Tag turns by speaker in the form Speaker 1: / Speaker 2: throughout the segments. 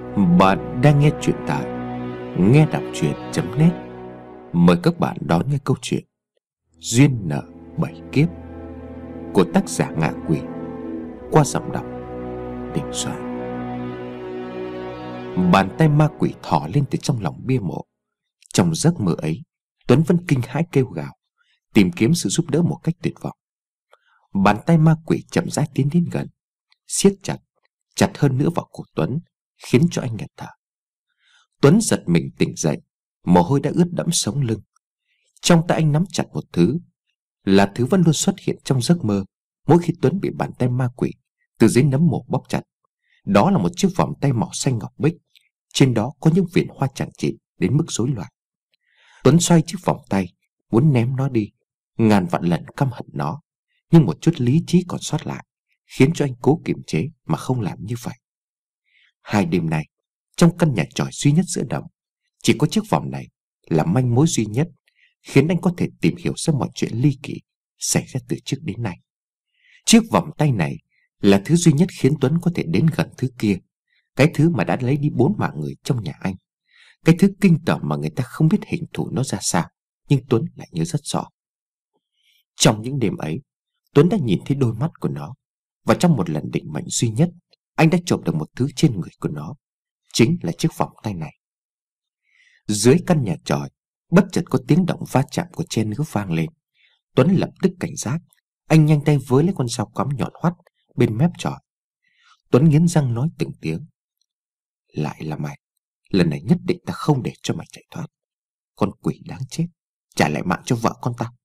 Speaker 1: Bạn đang nghe truyện tại nghe đọc truyện.net. Mời các bạn đón nghe câu chuyện Duyên nợ 7 kiếp của tác giả Ngạ Quỷ qua giọng đọc Đình Soạn. Bàn tay ma quỷ thò lên từ trong lòng bia mộ. Trong giấc mơ ấy, Tuấn vẫn kinh hãi kêu gào, tìm kiếm sự giúp đỡ một cách tuyệt vọng. Bàn tay ma quỷ chậm rãi tiến đến gần, siết chặt, chặt hơn nữa vào cổ Tuấn, khiến cho anh nghẹt thở. Tuấn giật mình tỉnh dậy, mồ hôi đã ướt đẫm sống lưng. Trong tay anh nắm chặt một thứ, là thứ vẫn luôn xuất hiện trong giấc mơ mỗi khi Tuấn bị bàn tay ma quỷ từ dưới nấm mồ bóp chặt. Đó là một chiếc vòng tay màu xanh ngọc bích, trên đó có những viền hoa chằng chịt đến mức rối loạn. Tuấn xoay chiếc vòng tay, muốn ném nó đi, ngàn vạn lần căm hận nó, nhưng một chút lý trí còn sót lại khiến cho anh cố kiềm chế mà không làm như vậy. Hai đêm nay, trong căn nhà tròi duy nhất giữa đồng, chỉ có chiếc vòng này là manh mối duy nhất khiến anh có thể tìm hiểu ra mọi chuyện ly kỳ xảy ra từ trước đến nay. Chiếc vòng tay này là thứ duy nhất khiến Tuấn có thể đến gần thứ kia, cái thứ mà đã lấy đi 4 mạng người trong nhà anh, cái thứ kinh tởm mà người ta không biết hình thù nó ra sao, nhưng Tuấn lại nhớ rất rõ. Trong những đêm ấy, Tuấn đã nhìn thấy đôi mắt của nó, và trong một lần định mệnh duy nhất, anh đã trộm được một thứ trên người của nó, chính là chiếc vòng tay này. Dưới căn nhà tròi, bất chợt có tiếng động va chạm của che nứa vang lên. Tuấn lập tức cảnh giác, anh nhanh tay với lấy con dao cắm nhọn hoắt bên mép tròi. Tuấn nghiến răng nói từng tiếng: "Lại là mày, lần này nhất định ta không để cho mày chạy thoát. Con quỷ đáng chết, trả lại mạng cho vợ con ta."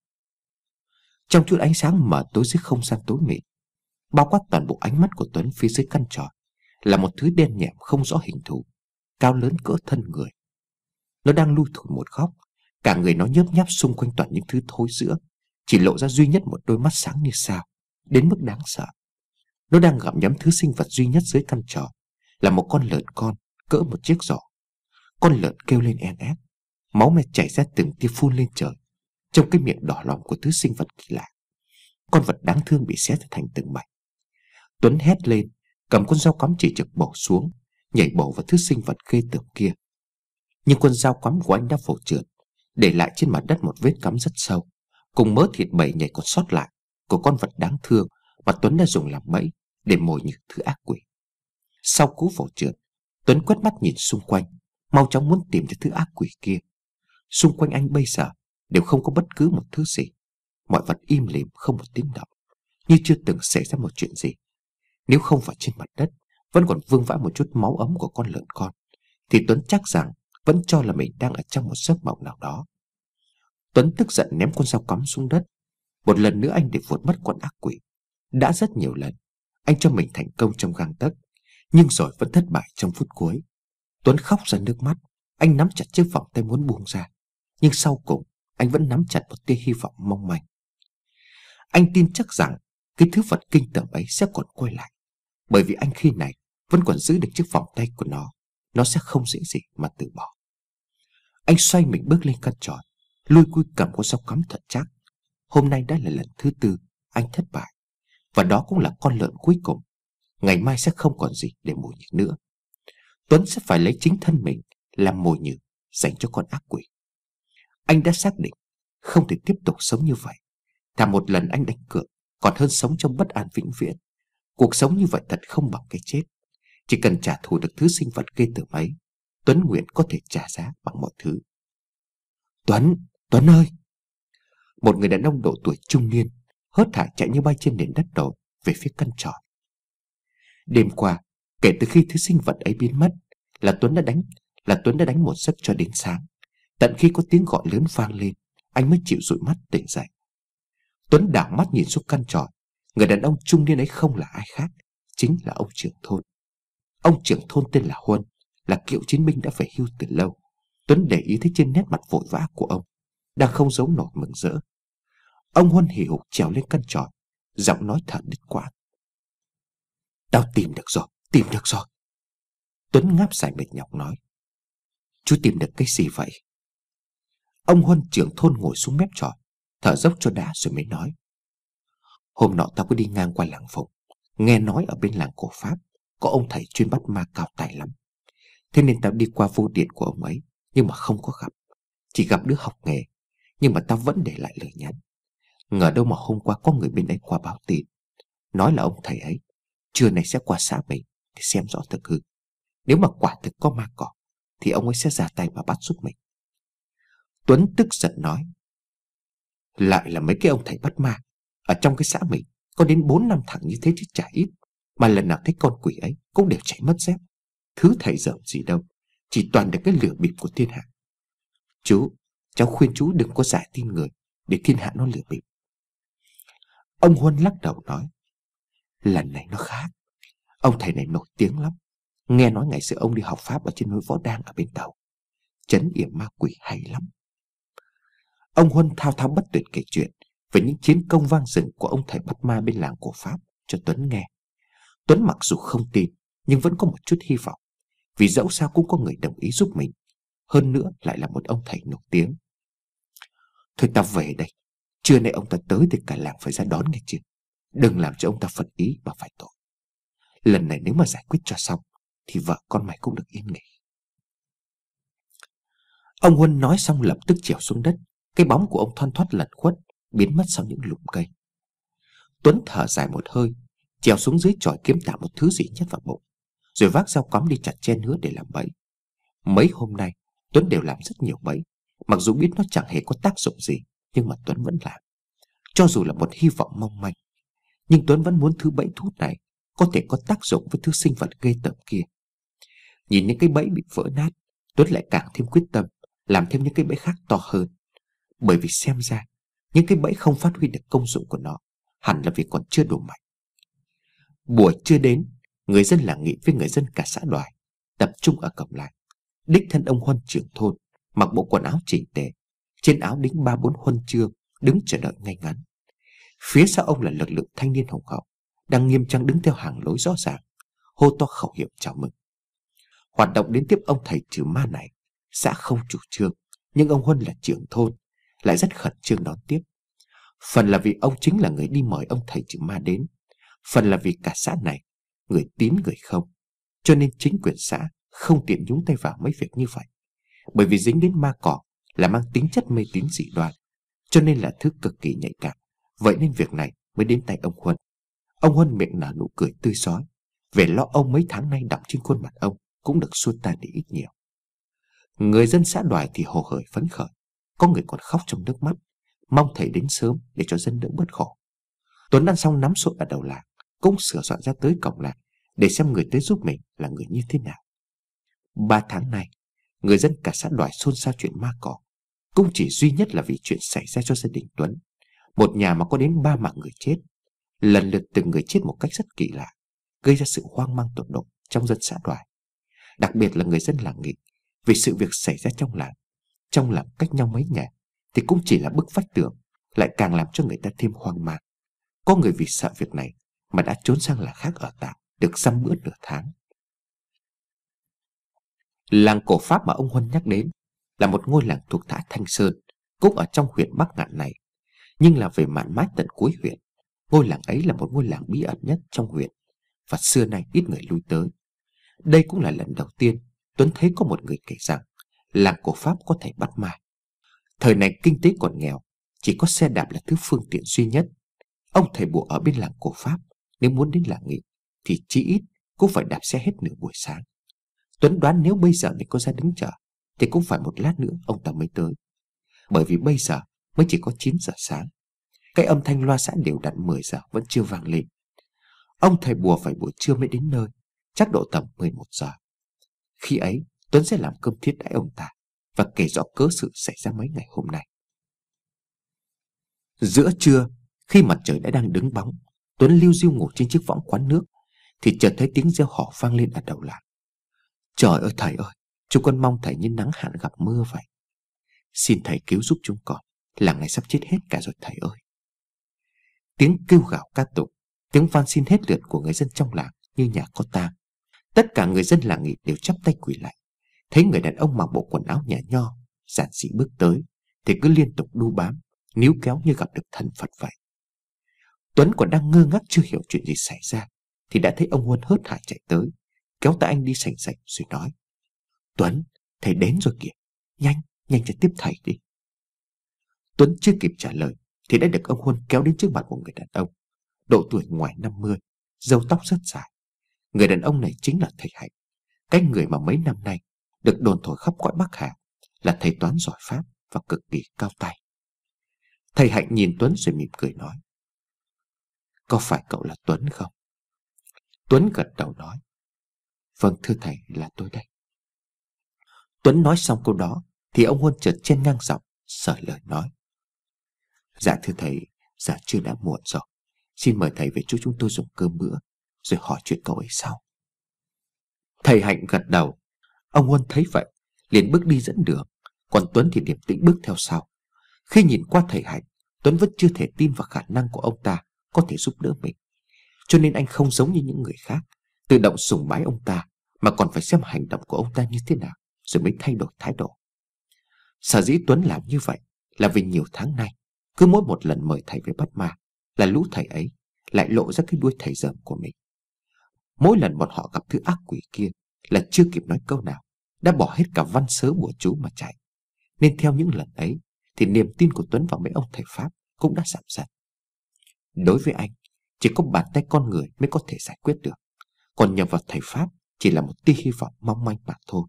Speaker 1: Trong chút ánh sáng mờ tối dưới không gian tối mịt, bao quát toàn bộ ánh mắt của Tuấn phía dưới căn tròi là một thứ đen nhẹm không rõ hình thù, cao lớn cỡ thân người. Nó đang lui thủi một góc, cả người nó nhớp nháp xung quanh toàn những thứ thối rữa, chỉ lộ ra duy nhất một đôi mắt sáng như sao, đến mức đáng sợ. Nó đang gặm nhấm thứ sinh vật duy nhất dưới căn tròi, là một con lợn con cỡ một chiếc giỏ. Con lợn kêu lên en ép, máu me chảy ra từng tia phun lên trời, trong cái miệng đỏ lòm của thứ sinh vật kỳ lạ. Con vật đáng thương bị xé thành từng mảnh. Tuấn hét lên, cầm con dao cắm chỉ trực bổ xuống, nhảy bổ vào thứ sinh vật ghê tởm kia. Nhưng con dao cắm của anh đã vồ trượt, để lại trên mặt đất một vết cắm rất sâu, cùng mớ thịt bầy nhảy còn sót lại của con vật đáng thương mà Tuấn đã dùng làm bẫy để mồi nhử thứ ác quỷ. Sau cú vồ trượt, Tuấn quét mắt nhìn xung quanh, mau chóng muốn tìm thấy thứ ác quỷ kia. Xung quanh anh bây giờ đều không có bất cứ một thứ gì, mọi vật im lìm không một tiếng động, như chưa từng xảy ra một chuyện gì. Nếu không phải trên mặt đất vẫn còn vương vãi một chút máu ấm của con lợn con, thì Tuấn chắc rằng vẫn cho là mình đang ở trong một giấc mộng nào đó. Tuấn tức giận ném con dao cắm xuống đất. Một lần nữa anh để vụt mất con ác quỷ. Đã rất nhiều lần anh cho mình thành công trong gang tấc, nhưng rồi vẫn thất bại trong phút cuối. Tuấn khóc ra nước mắt, anh nắm chặt chiếc vòng tay muốn buông ra, nhưng sau cùng anh vẫn nắm chặt một tia hy vọng mong manh. Anh tin chắc rằng cái thứ vật kinh tởm ấy sẽ còn quay lại, bởi vì anh khi này vẫn còn giữ được chiếc vòng tay của nó sẽ không dễ gì mà từ bỏ. Anh xoay mình bước lên căn tròi, lui cui cầm con dao cắm thật chắc. Hôm nay đã là lần thứ 4 anh thất bại, và đó cũng là con lợn cuối cùng. Ngày mai sẽ không còn gì để mồi nhử nữa. Tuấn sẽ phải lấy chính thân mình làm mồi nhử dành cho con ác quỷ. Anh đã xác định không thể tiếp tục sống như vậy. Thà một lần anh đánh cược còn hơn sống trong bất an vĩnh viễn. Cuộc sống như vậy thật không bằng cái chết. Chỉ cần trả thù được thứ sinh vật ghê tởm ấy, Tuấn nguyện có thể trả giá bằng mọi thứ. Tuấn ơi! Một người đàn ông độ tuổi trung niên hớt hải chạy như bay trên nền đất đồi về phía căn tròi. Đêm qua, kể từ khi thứ sinh vật ấy biến mất, là Tuấn đã đánh một giấc cho đến sáng. Tận khi có tiếng gọi lớn vang lên, anh mới chịu dụi mắt tỉnh dậy. Tuấn đảo mắt nhìn xuống căn tròi. Người đàn ông trung niên ấy không là ai khác, chính là ông trưởng thôn. Ông trưởng thôn tên là Huân, là cựu chiến binh đã về hưu từ lâu. Tuấn để ý thấy trên nét mặt vội vã của ông đang không giấu nổi mừng rỡ. Ông Huân hì hục trèo lên căn tròi, giọng nói thở đứt quãng: "Tao tìm được rồi." Tuấn ngáp dài mệt nhọc nói: "Chú tìm được cái gì vậy?" Ông Huân trưởng thôn ngồi xuống mép tròi, thở dốc cho đã rồi mới nói: "Hôm nọ tao có đi ngang qua làng Phụng, nghe nói ở bên làng cổ Pháp có ông thầy chuyên bắt ma cao tài lắm. Thế nên tao đi qua vô điện của ông ấy, nhưng mà không có gặp. Chỉ gặp đứa học nghề, nhưng mà tao vẫn để lại lời nhắn. Ngờ đâu mà hôm qua có người bên ấy qua báo tin, nói là ông thầy ấy trưa nay sẽ qua xã mình để xem rõ thực hư. Nếu mà quả thực có ma cỏ thì ông ấy sẽ ra tay mà bắt giúp mình. Tuấn tức giận nói: lại là mấy cái ông thầy bắt ma. Ở trong cái xã mình có đến 4-5 thằng như thế chứ chả ít. Mà lần nào thấy con quỷ ấy cũng đều chạy mất dép. Thứ thầy dởm gì đâu, chỉ toàn được cái lửa bịp của thiên hạ. Cháu khuyên chú đừng có giải tin người, để thiên hạ nó lừa bịp. Ông Huân lắc đầu nói: lần này nó khác. Ông thầy này nổi tiếng lắm. Nghe nói ngày xưa ông đi học pháp ở trên núi Võ Đang ở bên Tàu. Trấn yểm ma quỷ hay lắm. Ông Huân thao thao bất tuyệt kể chuyện về những chiến công vang dừng của ông thầy bắt ma bên làng cổ Pháp cho Tuấn nghe. Tuấn mặc dù không tin, nhưng vẫn có một chút hy vọng, vì dẫu sao cũng có người đồng ý giúp mình, hơn nữa lại là một ông thầy nổi tiếng. Thôi ta về đây, trưa nay ông ta tới thì cả làng phải ra đón nghe chưa. Đừng làm cho ông ta phật ý mà phải tội. Lần này nếu mà giải quyết cho xong thì vợ con mày cũng được yên nghỉ. Ông Huân nói xong lập tức trèo xuống đất. Cái bóng của ông thoăn thoắt lẩn khuất, biến mất sau những lùm cây. Tuấn thở dài một hơi, trèo xuống dưới chòi kiếm tạm một thứ gì nhét vào bụng, rồi vác dao cắm đi chặt chen hứa để làm bẫy. Mấy hôm nay Tuấn đều làm rất nhiều bẫy, mặc dù biết nó chẳng hề có tác dụng gì, nhưng mà Tuấn vẫn làm. Cho dù là một hy vọng mong manh, nhưng Tuấn vẫn muốn thứ bẫy thút này có thể có tác dụng với thứ sinh vật ghê tởm kia. Nhìn những cái bẫy bị vỡ nát, Tuấn lại càng thêm quyết tâm làm thêm những cái bẫy khác to hơn. Bởi vì xem ra những cái bẫy không phát huy được công dụng của nó hẳn là vì còn chưa đủ mạnh. Buổi trưa đến, người dân làng Nghị với người dân cả xã Đoài tập trung ở cổng làng. Đích thân ông Huân trưởng thôn mặc bộ quần áo chỉnh tề, trên áo đính 3-4 huân chương, đứng chờ đợi ngay ngắn. Phía sau ông là lực lượng thanh niên hùng hậu, đang nghiêm trang đứng theo hàng lối rõ ràng, hô to khẩu hiệu chào mừng. Hoạt động đến tiếp ông thầy trừ ma này, xã không chủ trương, nhưng ông Huân là trưởng thôn lại rất khẩn trương đón tiếp. Phần là vì ông chính là người đi mời ông thầy trừ ma đến, phần là vì cả xã này người tín người không, cho nên chính quyền xã không tiện nhúng tay vào mấy việc như vậy. Bởi vì dính đến ma cỏ là mang tính chất mê tín dị đoan, cho nên là thứ cực kỳ nhạy cảm. Vậy nên việc này mới đến tay ông Huân. Ông Huân miệng nở nụ cười tươi rói, vẻ lo âu mấy tháng nay đọng trên khuôn mặt ông cũng được xua tan đi ít nhiều. Người dân xã Đoài thì hồ hởi phấn khởi, có người còn khóc trong nước mắt, mong thầy đến sớm để cho dân đỡ bớt khổ. Tuấn ăn xong nắm sội ở đầu làng, cũng sửa soạn ra tới cổng làng để xem người tới giúp mình là người như thế nào. 3 tháng nay, người dân cả xã Đoài xôn xao chuyện ma cỏ, cũng chỉ duy nhất là vì chuyện xảy ra cho gia đình Tuấn, một nhà mà có đến 3 mạng người chết, lần lượt từng người chết một cách rất kỳ lạ, gây ra sự hoang mang tột độ trong dân xã Đoài, đặc biệt là người dân làng Nghị. Vì sự việc xảy ra trong làng cách nhau mấy nhà thì cũng chỉ là bức vách tường, lại càng làm cho người ta thêm hoang mang. Có người vì sợ việc này mà đã trốn sang làng khác ở tạm, được dăm bữa nửa tháng. Làng cổ Pháp mà ông Huân nhắc đến là một ngôi làng thuộc xã Thanh Sơn, cũng ở trong huyện Bắc Ngạn này, nhưng là về mạn mát tận cuối huyện. Ngôi làng ấy là một ngôi làng bí ẩn nhất trong huyện, và xưa nay ít người lui tới. Đây cũng là lần đầu tiên Tuấn thấy có một người kể rằng làng cổ Pháp có thể bắt ma. Thời này kinh tế còn nghèo, chỉ có xe đạp là thứ phương tiện duy nhất. Ông thầy bùa ở bên làng cổ Pháp nếu muốn đến làng Nghị thì chí ít cũng phải đạp xe hết nửa buổi sáng. Tuấn đoán nếu bây giờ mình có ra đứng chờ thì cũng phải một lát nữa ông ta mới tới, bởi vì bây giờ mới chỉ có 9 giờ sáng. Cái âm thanh loa xã đều đặn 10 giờ vẫn chưa vang lên. Ông thầy bùa phải buổi trưa mới đến nơi, chắc độ tầm 11 giờ. Khi ấy Tuấn sẽ làm cơm thiết đãi ông ta và kể rõ cớ sự xảy ra mấy ngày hôm nay. Giữa trưa, khi mặt trời đã đang đứng bóng, Tuấn liu riu ngồi trên chiếc võng quán nước thì chợt thấy tiếng reo hò vang lên ở đầu làng. Trời ơi thầy ơi, chúng con mong thầy như nắng hạn gặp mưa vậy. Xin thầy cứu giúp chúng con, làng này sắp chết hết cả rồi thầy ơi. Tiếng kêu gào ca tụng, tiếng van xin hết lượt của người dân trong làng như nhà có tang. Tất cả người dân làng Nghị đều chắp tay quỳ lại. Thấy người đàn ông mặc bộ quần áo nhà nho giản dị bước tới thì cứ liên tục đu bám, níu kéo như gặp được thần Phật vậy. Tuấn còn đang ngơ ngác chưa hiểu chuyện gì xảy ra thì đã thấy ông Huân hớt hải chạy tới, kéo tay anh đi sành sạch rồi nói: Tuấn, thầy đến rồi kìa. Nhanh, nhanh cho tiếp thầy đi. Tuấn chưa kịp trả lời thì đã được ông Huân kéo đến trước mặt một người đàn ông, độ tuổi ngoài 50, râu tóc rất dài. Người đàn ông này chính là thầy Hạnh, cái người mà mấy năm nay được đồn thổi khắp cõi Bắc Hà là thầy toán giỏi Pháp và cực kỳ cao tay. Thầy Hạnh nhìn Tuấn rồi mỉm cười nói: Có phải cậu là Tuấn không? Tuấn gật đầu nói: Vâng thưa thầy, là tôi đây. Tuấn nói xong câu đó thì ông Huân chợt chen ngang giọng, sởi lời nói: Dạ thưa thầy, dạ chưa đã muộn rồi. Xin mời thầy về chỗ chúng tôi dùng cơm bữa, rồi hỏi chuyện cậu ấy sau. Thầy Hạnh gật đầu. Ông Huân thấy vậy liền bước đi dẫn đường, còn Tuấn thì điềm tĩnh bước theo sau. Khi nhìn qua thầy Hạnh, Tuấn vẫn chưa thể tin vào khả năng của ông ta có thể giúp đỡ mình, cho nên anh không giống như những người khác tự động sùng bái ông ta, mà còn phải xem hành động của ông ta như thế nào rồi mới thay đổi thái độ. Sở dĩ Tuấn làm như vậy là vì nhiều tháng nay, cứ mỗi một lần mời thầy về bắt ma là lũ thầy ấy lại lộ ra cái đuôi thầy dởm của mình. Mỗi lần bọn họ gặp thứ ác quỷ kia là chưa kịp nói câu nào đã bỏ hết cả văn sớ bùa chú mà chạy. Nên theo những lần ấy thì niềm tin của Tuấn vào mấy ông thầy Pháp cũng đã giảm dần. Đối với anh, chỉ có bàn tay con người mới có thể giải quyết được, còn nhờ vào thầy Pháp chỉ là một tia hy vọng mong manh mà thôi.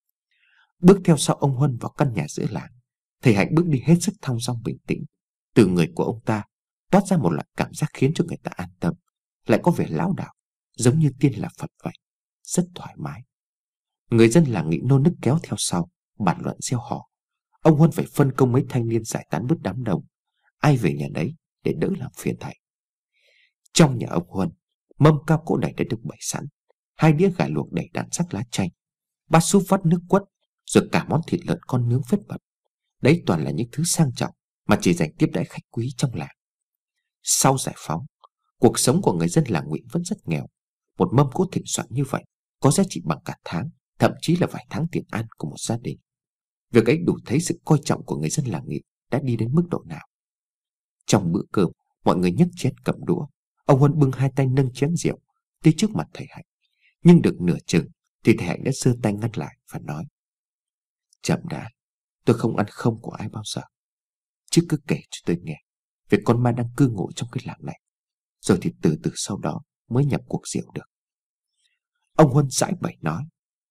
Speaker 1: Bước theo sau ông Huân vào căn nhà giữa làng, thầy Hạnh bước đi hết sức thong dong bình tĩnh. Từ người của ông ta toát ra một loại cảm giác khiến cho người ta an tâm, lại có vẻ lão đạo, giống như tiên là Phật vậy, rất thoải mái. Người dân làng nghị nô nức kéo theo sau, bàn luận gieo họ. Ông Huân phải phân công mấy thanh niên giải tán bớt đám đông, ai về nhà đấy để đỡ làm phiền thầy. Trong nhà ông Huân, mâm cao cỗ đầy đã được bày sẵn, 2 đĩa gà luộc đầy đàn sắc lá chanh, bát súp vắt nước quất, rồi cả món thịt lợn con nướng phết bật. Đấy toàn là những thứ sang trọng mà chỉ dành tiếp đãi khách quý trong làng. Sau giải phóng, cuộc sống của người dân làng Ngụy vẫn rất nghèo. Một mâm cỗ thịnh soạn như vậy có giá trị bằng cả tháng, thậm chí là vài tháng tiền ăn của một gia đình. Việc ấy đủ thấy sự coi trọng của người dân làng Nghị đã đi đến mức độ nào. Trong bữa cơm, mọi người nhấc chén cầm đũa. Ông Huân bưng 2 tay nâng chén rượu tới trước mặt thầy Hạnh, nhưng được nửa chừng thì thầy Hạnh đã giơ tay ngăn lại và nói: Chậm đã, tôi không ăn không của ai bao giờ. Chứ cứ kể cho tôi nghe về con ma đang cư ngụ trong cái làng này, rồi thì từ từ sau đó mới nhập cuộc rượu được. Ông Huân giải bày nói: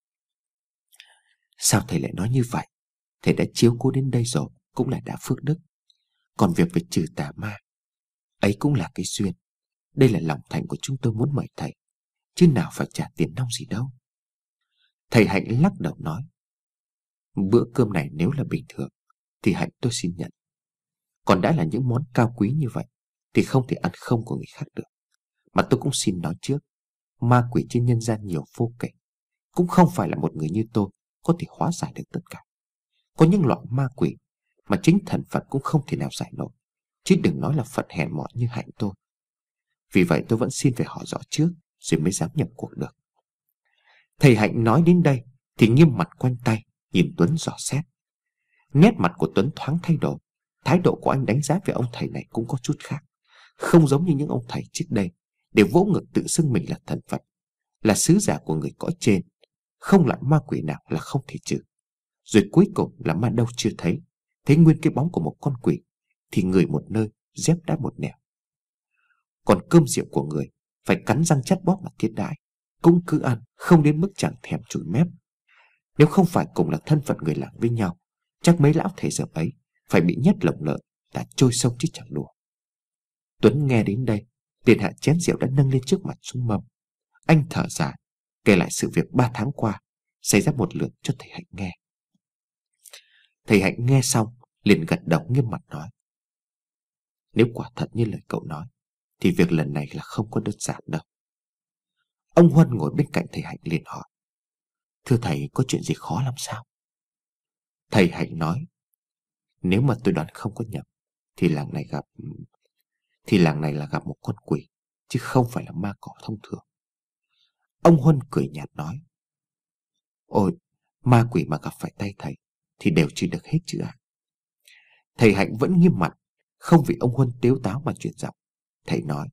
Speaker 1: Sao thầy lại nói như vậy? Thầy đã chiếu cố đến đây rồi cũng là đã phước đức. Còn việc về trừ tà ma ấy cũng là cái duyên. Đây là lòng thành của chúng tôi muốn mời thầy, chứ nào phải trả tiền nong gì đâu. Thầy Hạnh lắc đầu nói: Bữa cơm này nếu là bình thường thì Hạnh tôi xin nhận. Còn đã là những món cao quý như vậy thì không thể ăn không của người khác được. Mà tôi cũng xin nói trước, ma quỷ trên nhân gian nhiều vô kể, cũng không phải là một người như tôi có thể hóa giải được tất cả. Có những loại ma quỷ mà chính thần Phật cũng không thể nào giải nổi, chứ đừng nói là Phật hèn mọn như Hạnh tôi. Vì vậy tôi vẫn xin phải hỏi rõ trước rồi mới dám nhập cuộc được. Thầy Hạnh nói đến đây thì nghiêm mặt quanh tay nhìn Tuấn dò xét. Nét mặt của Tuấn thoáng thay đổi. Thái độ của anh đánh giá về ông thầy này cũng có chút khác, không giống như những ông thầy trước đây để vỗ ngực tự xưng mình là thần Phật, là sứ giả của người cõi trên. Không loại ma quỷ nào là không thể trừ. Rồi cuối cùng là ma đâu chưa thấy, thấy nguyên cái bóng của một con quỷ thì người một nơi, dép đá một nẻo. Còn cơm rượu của người phải cắn răng chắt bóp mà thiết đãi, cũng cứ ăn, không đến mức chẳng thèm chùi mép. Nếu không phải cùng là thân phận người làng với nhau, chắc mấy lão thầy dởm ấy phải bị nhét lồng lợn đã trôi sông chứ chẳng đùa. Tuấn nghe đến đây liền hạ chén rượu đã nâng lên trước mặt xuống mâm. Anh thở dài kể lại sự việc 3 tháng qua xảy ra một lượt cho thầy Hạnh nghe. Thầy Hạnh nghe xong liền gật đầu nghiêm mặt nói: Nếu quả thật như lời cậu nói thì việc lần này là không có đơn giản đâu. Ông Huân ngồi bên cạnh thầy Hạnh liền hỏi: Thưa thầy, có chuyện gì khó lắm sao? Thầy Hạnh nói: Nếu mà tôi đoán không có nhầm thì làng này là gặp một con quỷ, chứ không phải là ma cỏ thông thường. Ông Huân cười nhạt nói: Ôi, ma quỷ mà gặp phải tay thầy thì đều trừ được hết chứ ạ. Thầy Hạnh vẫn nghiêm mặt, không vì ông Huân tếu táo mà chuyển giọng. Thầy nói: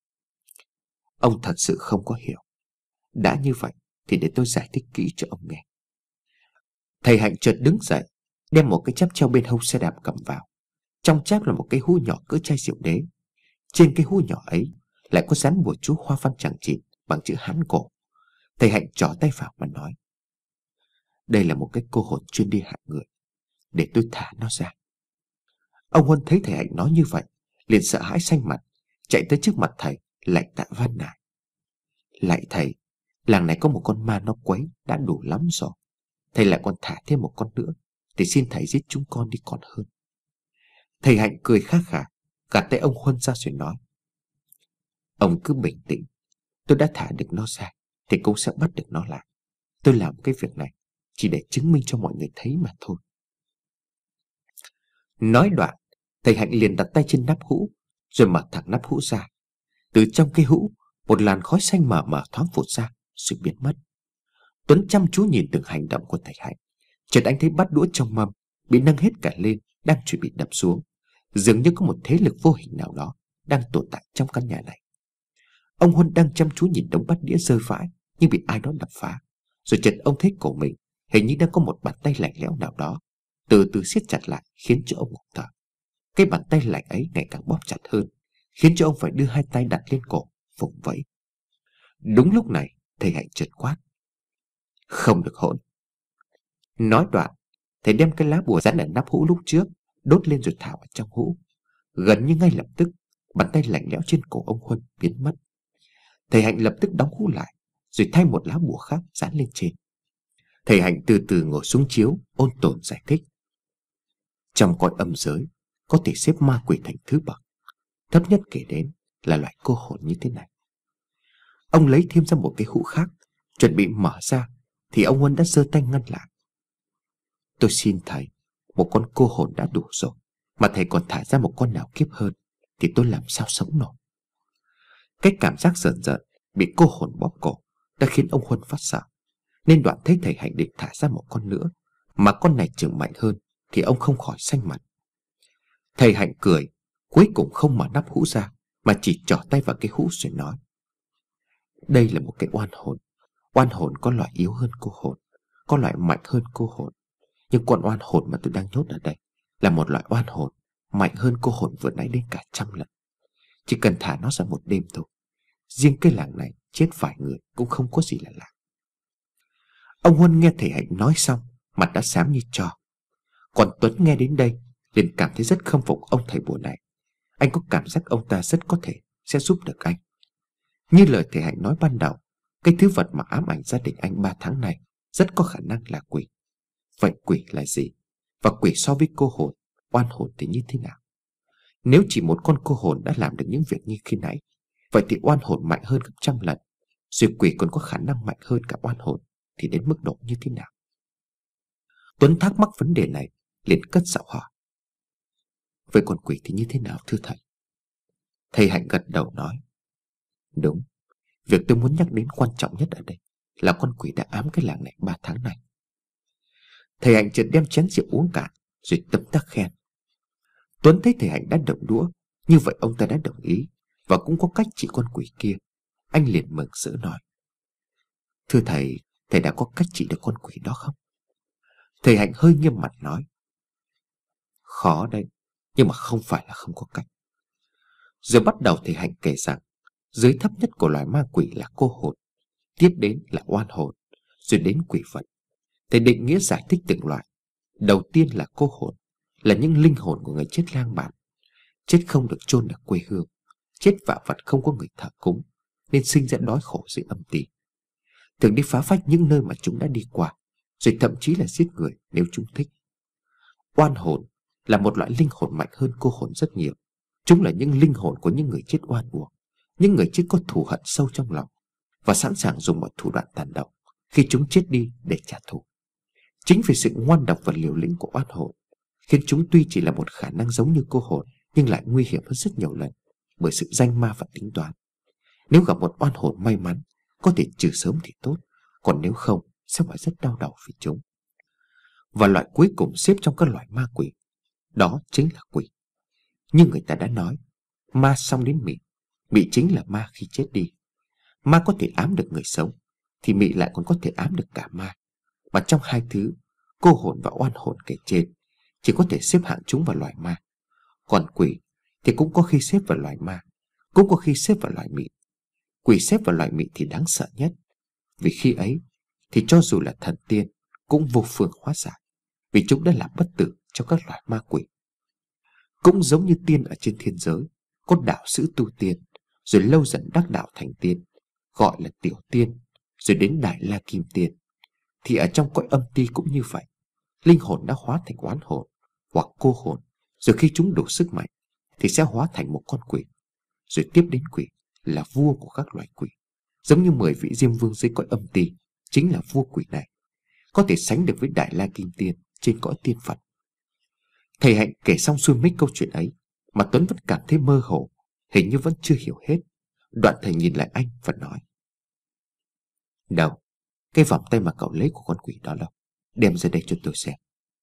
Speaker 1: Ông thật sự không có hiểu. Đã như vậy thì để tôi giải thích kỹ cho ông nghe. Thầy Hạnh chợt đứng dậy, đem một cái cháp treo bên hông xe đạp cầm vào. Trong cháp là một cái hũ nhỏ cỡ chai rượu đế. Trên cái hũ nhỏ ấy lại có dán bùa chú hoa văn chằng chịt bằng chữ Hán cổ. Thầy Hạnh trỏ tay vào mà nói: đây là một cái cô hồn chuyên đi hại người, để tôi thả nó ra. Ông Huân thấy thầy Hạnh nói như vậy, liền sợ hãi xanh mặt, chạy tới trước mặt thầy, lạy tạ van nài: lạy thầy, làng này có một con ma nó quấy đã đủ lắm rồi, thầy lại còn thả thêm một con nữa, thì xin thầy giết chúng con đi còn hơn. Thầy Hạnh cười khá khả, gạt tay ông Huân ra rồi nói: ông cứ bình tĩnh, tôi đã thả được nó ra thì cũng sẽ bắt được nó lại. Tôi làm cái việc này chỉ để chứng minh cho mọi người thấy mà thôi. Nói đoạn, thầy Hạnh liền đặt tay trên nắp hũ, rồi mở thẳng nắp hũ ra. Từ trong cái hũ, một làn khói xanh mờ mờ thoáng phụt ra rồi biến mất. Tuấn chăm chú nhìn từng hành động của thầy Hạnh. Chợt anh thấy bát đũa trong mâm bị nâng hết cả lên, đang chuẩn bị đập xuống. Dường như có một thế lực vô hình nào đó đang tồn tại trong căn nhà này. Ông Huân đang chăm chú nhìn đống bát đĩa rơi vãi nhưng bị ai đó đập phá. Rồi chợt ông thấy cổ mình hình như đang có một bàn tay lạnh lẽo nào đó từ từ siết chặt lại, khiến cho ông ngộp thở. Cái bàn tay lạnh ấy ngày càng bóp chặt hơn, khiến cho ông phải đưa hai tay đặt lên cổ, vùng vẫy. Đúng lúc này, thầy Hạnh chợt quát: không được hỗn. Nói đoạn, thầy đem cái lá bùa dán ở nắp hũ lúc trước đốt lên rồi thả vào trong hũ. Gần như ngay lập tức, bàn tay lạnh lẽo trên cổ ông Huân biến mất. Thầy Hạnh lập tức đóng hũ lại, rồi thay một lá bùa khác dán lên trên. Thầy Hạnh từ từ ngồi xuống chiếu, ôn tồn giải thích: trong cõi âm giới có thể xếp ma quỷ thành thứ bậc. Thấp nhất kể đến là loại cô hồn như thế này. Ông lấy thêm ra một cái hũ khác, chuẩn bị mở ra thì ông Huân đã giơ tay ngăn lại. tôi xin thầy, một con cô hồn đã đủ rồi, mà thầy còn thả ra một con nào kiếp hơn thì tôi làm sao sống nổi. Cái cảm giác rợn rợn bị cô hồn bóp cổ đã khiến ông Huân phát sợ, nên đoạn thấy thầy Hạnh định thả ra một con nữa, mà con này trưởng mạnh hơn, thì ông không khỏi xanh mặt. Thầy Hạnh cười, cuối cùng không mở nắp hũ ra, mà chỉ trỏ tay vào cái hũ rồi nói: đây là một cái oan hồn. Oan hồn có loại yếu hơn cô hồn, có loại mạnh hơn cô hồn. Nhưng con oan hồn mà tôi đang nhốt ở đây là một loại oan hồn mạnh hơn cô hồn vừa nãy đến cả 100 lần. Chỉ cần thả nó ra một đêm thôi, riêng cái làng này chết vài người cũng không có gì là lạ. Ông Huân nghe thầy Hạnh nói xong, mặt đã xám như tro. Còn Tuấn nghe đến đây liền cảm thấy rất khâm phục ông thầy bùa này. Anh có cảm giác ông ta rất có thể sẽ giúp được anh. Như lời thầy Hạnh nói ban đầu, cái thứ vật mà ám ảnh gia đình anh 3 tháng này rất có khả năng là quỷ. Vậy quỷ là gì? Và quỷ so với cô hồn, oan hồn thì như thế nào? Nếu chỉ một con cô hồn đã làm được những việc như khi nãy, vậy thì oan hồn mạnh hơn gấp 100 lần, rồi quỷ còn có khả năng mạnh hơn cả oan hồn thì đến mức độ như thế nào? Tuấn thắc mắc vấn đề này, liền cất giọng hỏi: vậy còn quỷ thì như thế nào thưa thầy? Thầy Hạnh gật đầu nói: đúng, việc tôi muốn nhắc đến quan trọng nhất ở đây là con quỷ đã ám cái làng này 3 tháng này. Thầy Hạnh chợt đem chén rượu uống cạn, rồi tấm tắc khen. Tuấn thấy thầy Hạnh đã động đũa, như vậy ông ta đã đồng ý và cũng có cách trị con quỷ kia. Anh liền mừng rỡ nói: thưa thầy, thầy đã có cách trị được con quỷ đó không? Thầy Hạnh hơi nghiêm mặt nói: khó đấy, nhưng mà không phải là không có cách. Rồi bắt đầu thầy Hạnh kể rằng dưới thấp nhất của loài ma quỷ là cô hồn, tiếp đến là oan hồn, rồi đến quỷ vật. Thầy định nghĩa giải thích từng loại. Đầu tiên là cô hồn, là những linh hồn của người chết lang bạt, chết không được chôn ở quê hương, chết vạ vật không có người thờ cúng, nên sinh ra đói khổ dưới âm ti, thường đi phá phách những nơi mà chúng đã đi qua, rồi thậm chí là giết người nếu chúng thích. Oan hồn là một loại linh hồn mạnh hơn cô hồn rất nhiều. Chúng là những linh hồn của những người chết oan uổng, những người chết có thù hận sâu trong lòng và sẵn sàng dùng mọi thủ đoạn tàn độc khi chúng chết đi để trả thù. Chính vì sự ngoan độc và liều lĩnh của oan hồn khiến chúng tuy chỉ là một khả năng giống như cô hồn, nhưng lại nguy hiểm hơn rất nhiều lần bởi sự danh ma và tính toán. Nếu gặp một oan hồn may mắn, có thể trừ sớm thì tốt, còn nếu không sẽ phải rất đau đầu vì chúng. Và loại cuối cùng xếp trong các loại ma quỷ, đó chính là quỷ. Như người ta đã nói, ma xong đến mị, mị chính là ma khi chết đi. Ma có thể ám được người sống, thì mị lại còn có thể ám được cả ma. Mà trong hai thứ, cô hồn và oan hồn kể trên chỉ có thể xếp hạng chúng vào loài ma. Còn quỷ thì cũng có khi xếp vào loài ma, cũng có khi xếp vào loài mị. Quỷ xếp vào loài mị thì đáng sợ nhất, vì khi ấy thì cho dù là thần tiên cũng vô phương hóa giải, vì chúng đã là bất tử trong các loài ma quỷ. Cũng giống như tiên ở trên thiên giới, có đạo sĩ tu tiên, rồi lâu dần đắc đạo thành tiên, gọi là tiểu tiên, rồi đến đại la kim tiên. Thì ở trong cõi âm ti cũng như vậy, linh hồn đã hóa thành oán hồn hoặc cô hồn, rồi khi chúng đủ sức mạnh thì sẽ hóa thành một con quỷ. Rồi tiếp đến quỷ là vua của các loài quỷ, giống như 10 vị diêm vương dưới cõi âm ti chính là vua quỷ này, có thể sánh được với đại la kim tiên trên cõi tiên Phật. Thầy Hạnh kể xong xuôi mấy câu chuyện ấy mà Tuấn vẫn cảm thấy mơ hồ, hình như vẫn chưa hiểu hết. Đoạn thầy nhìn lại anh và nói: "Đâu, cái vòng tay mà cậu lấy của con quỷ đó đâu? Đem ra đây cho tôi xem."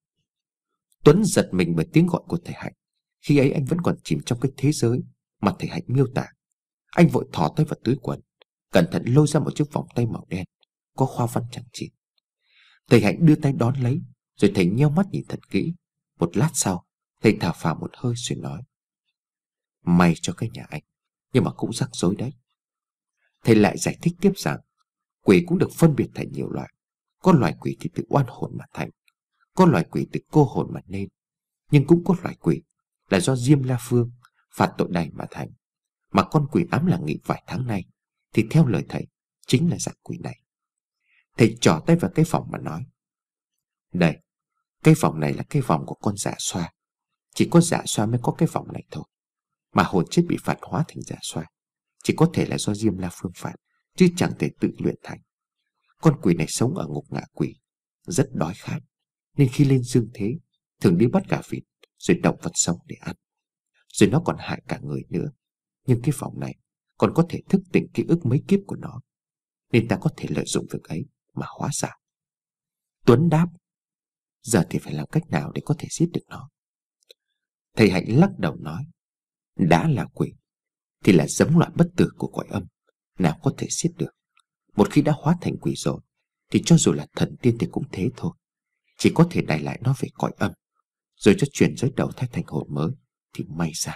Speaker 1: Tuấn giật mình bởi tiếng gọi của thầy Hạnh. Khi ấy anh vẫn còn chìm trong cái thế giới mà thầy Hạnh miêu tả. Anh vội thò tay vào túi quần, cẩn thận lôi ra một chiếc vòng tay màu đen có hoa văn chằng chịt. Thầy Hạnh đưa tay đón lấy, rồi thầy nheo mắt nhìn thật kỹ. Một lát sau, thầy thở phào một hơi rồi nói: "May cho cái nhà anh, nhưng mà cũng rắc rối đấy." Thầy lại giải thích tiếp rằng quỷ cũng được phân biệt thành nhiều loại. Có loài quỷ thì từ oan hồn mà thành, có loài quỷ từ cô hồn mà nên, nhưng cũng có loài quỷ là do Diêm La Phương phạt tội đày mà thành. Mà con quỷ ám là Nghị vài tháng nay thì theo lời thầy chính là dạng quỷ này. Thầy trỏ tay vào cái vòng mà nói: "Đây, cái vòng này là cái vòng của con dạ xoa. Chỉ có dạ xoa mới có cái vòng này thôi. Mà hồn chết bị phạt hóa thành dạ xoa chỉ có thể là do Diêm La Phương phạt, chứ chẳng thể tự luyện thành. Con quỷ này sống ở ngục ngạ quỷ, rất đói khát, nên khi lên dương thế thường đi bắt gà vịt rồi động vật sống để ăn. Rồi nó còn hại cả người nữa. Nhưng cái vòng này còn có thể thức tỉnh ký ức mấy kiếp của nó, nên ta có thể lợi dụng việc ấy mà hóa giải." Tuấn đáp: "Giờ thì phải làm cách nào để có thể giết được nó?" Thầy Hạnh lắc đầu nói: "Đã là quỷ thì là giống loại bất tử của cõi âm, nào có thể giết được. Một khi đã hóa thành quỷ rồi thì cho dù là thần tiên thì cũng thế thôi, chỉ có thể đẩy lại nó về cõi âm, rồi cho chuyển giới đầu thai thành hồn mới thì may ra."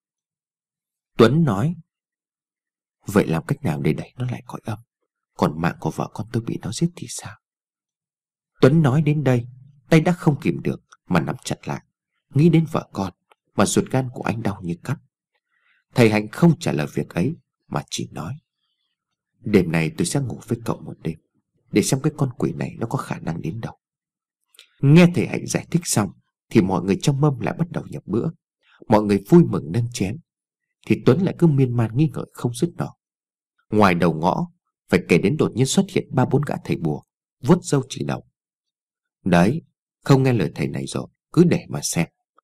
Speaker 1: Tuấn nói: "Vậy làm cách nào để đẩy nó lại cõi âm? Còn mạng của vợ con tôi bị nó giết thì sao?" Tuấn nói đến đây, tay đã không kìm được mà nắm chặt lại. Nghĩ đến vợ con mà ruột gan của anh đau như cắt. Thầy Hạnh không trả lời việc ấy mà chỉ nói: "Đêm nay tôi sẽ ngủ với cậu một đêm, để xem cái con quỷ này nó có khả năng đến đâu." Nghe thầy Hạnh giải thích xong thì mọi người trong mâm lại bắt đầu nhập bữa. Mọi người vui mừng nâng chén, thì Tuấn lại cứ miên man nghi ngợi không dứt nọ. Ngoài đầu ngõ phải kể đến đột nhiên xuất hiện 3-4 gã thầy bùa vuốt râu chỉ đầu: "Đấy, không nghe lời thầy này rồi, cứ để mà xem.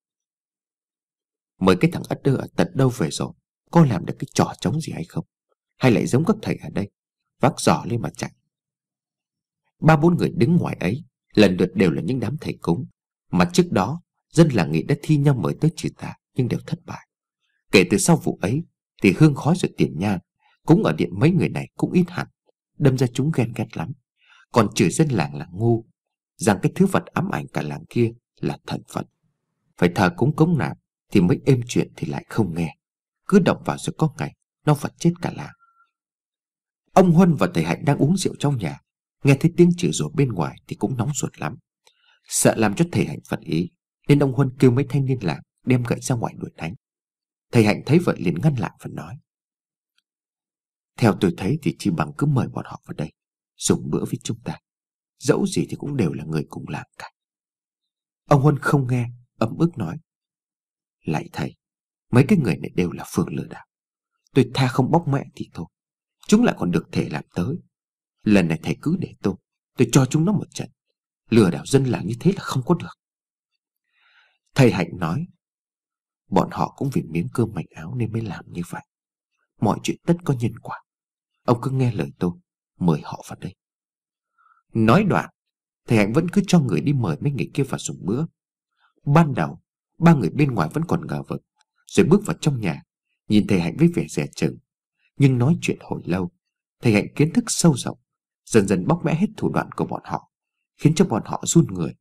Speaker 1: Mới cái thằng ất đơ ở tận đâu về rồi, có làm được cái trò trống gì hay không? Hay lại giống các thầy ở đây, vác giỏ lên mà chạy?" 3-4 người đứng ngoài ấy lần lượt đều là những đám thầy cúng mà trước đó dân làng Nghị đã thi nhau mời tới trừ tà nhưng đều thất bại. Kể từ sau vụ ấy thì hương khói rồi tiền nhang cúng ở điện mấy người này cũng ít hẳn, đâm ra chúng ghen ghét lắm, còn chửi dân làng là ngu, rằng cái thứ vật ám ảnh cả làng kia là thần Phật, phải thờ cúng cống nạp thì mới êm chuyện thì lại không nghe, cứ động vào rồi có ngày nó vật chết cả làng. Ông Huân và thầy Hạnh đang uống rượu trong nhà, nghe thấy tiếng chửi rủa bên ngoài thì cũng nóng ruột lắm. Sợ làm cho thầy Hạnh phật ý, nên ông Huân kêu mấy thanh niên làng đem gậy ra ngoài đuổi đánh. Thầy Hạnh thấy vậy liền ngăn lại và nói: "Theo tôi thấy thì chi bằng cứ mời bọn họ vào đây dùng bữa với chúng ta, dẫu gì thì cũng đều là người cùng làng cả." Ông Huân không nghe, ấm ức nói: "Lạy thầy, mấy cái người này đều là phường lừa đảo, tôi tha không bóc mẹ thì thôi, chúng lại còn được thể làm tới. Lần này thầy cứ để tôi cho chúng nó một trận. Lừa đảo dân làng như thế là không có được." Thầy Hạnh nói: "Bọn họ cũng vì miếng cơm manh áo nên mới làm như vậy. Mọi chuyện tất có nhân quả. Ông cứ nghe lời tôi, mời họ vào đây." Nói đoạn, thầy Hạnh vẫn cứ cho người đi mời mấy người kia vào dùng bữa. Ban đầu 3 người bên ngoài vẫn còn ngờ vực, rồi bước vào trong nhà, nhìn thầy Hạnh với vẻ dè chừng. Nhưng nói chuyện hồi lâu, thầy Hạnh kiến thức sâu rộng, dần dần bóc mẽ hết thủ đoạn của bọn họ, khiến cho bọn họ run người,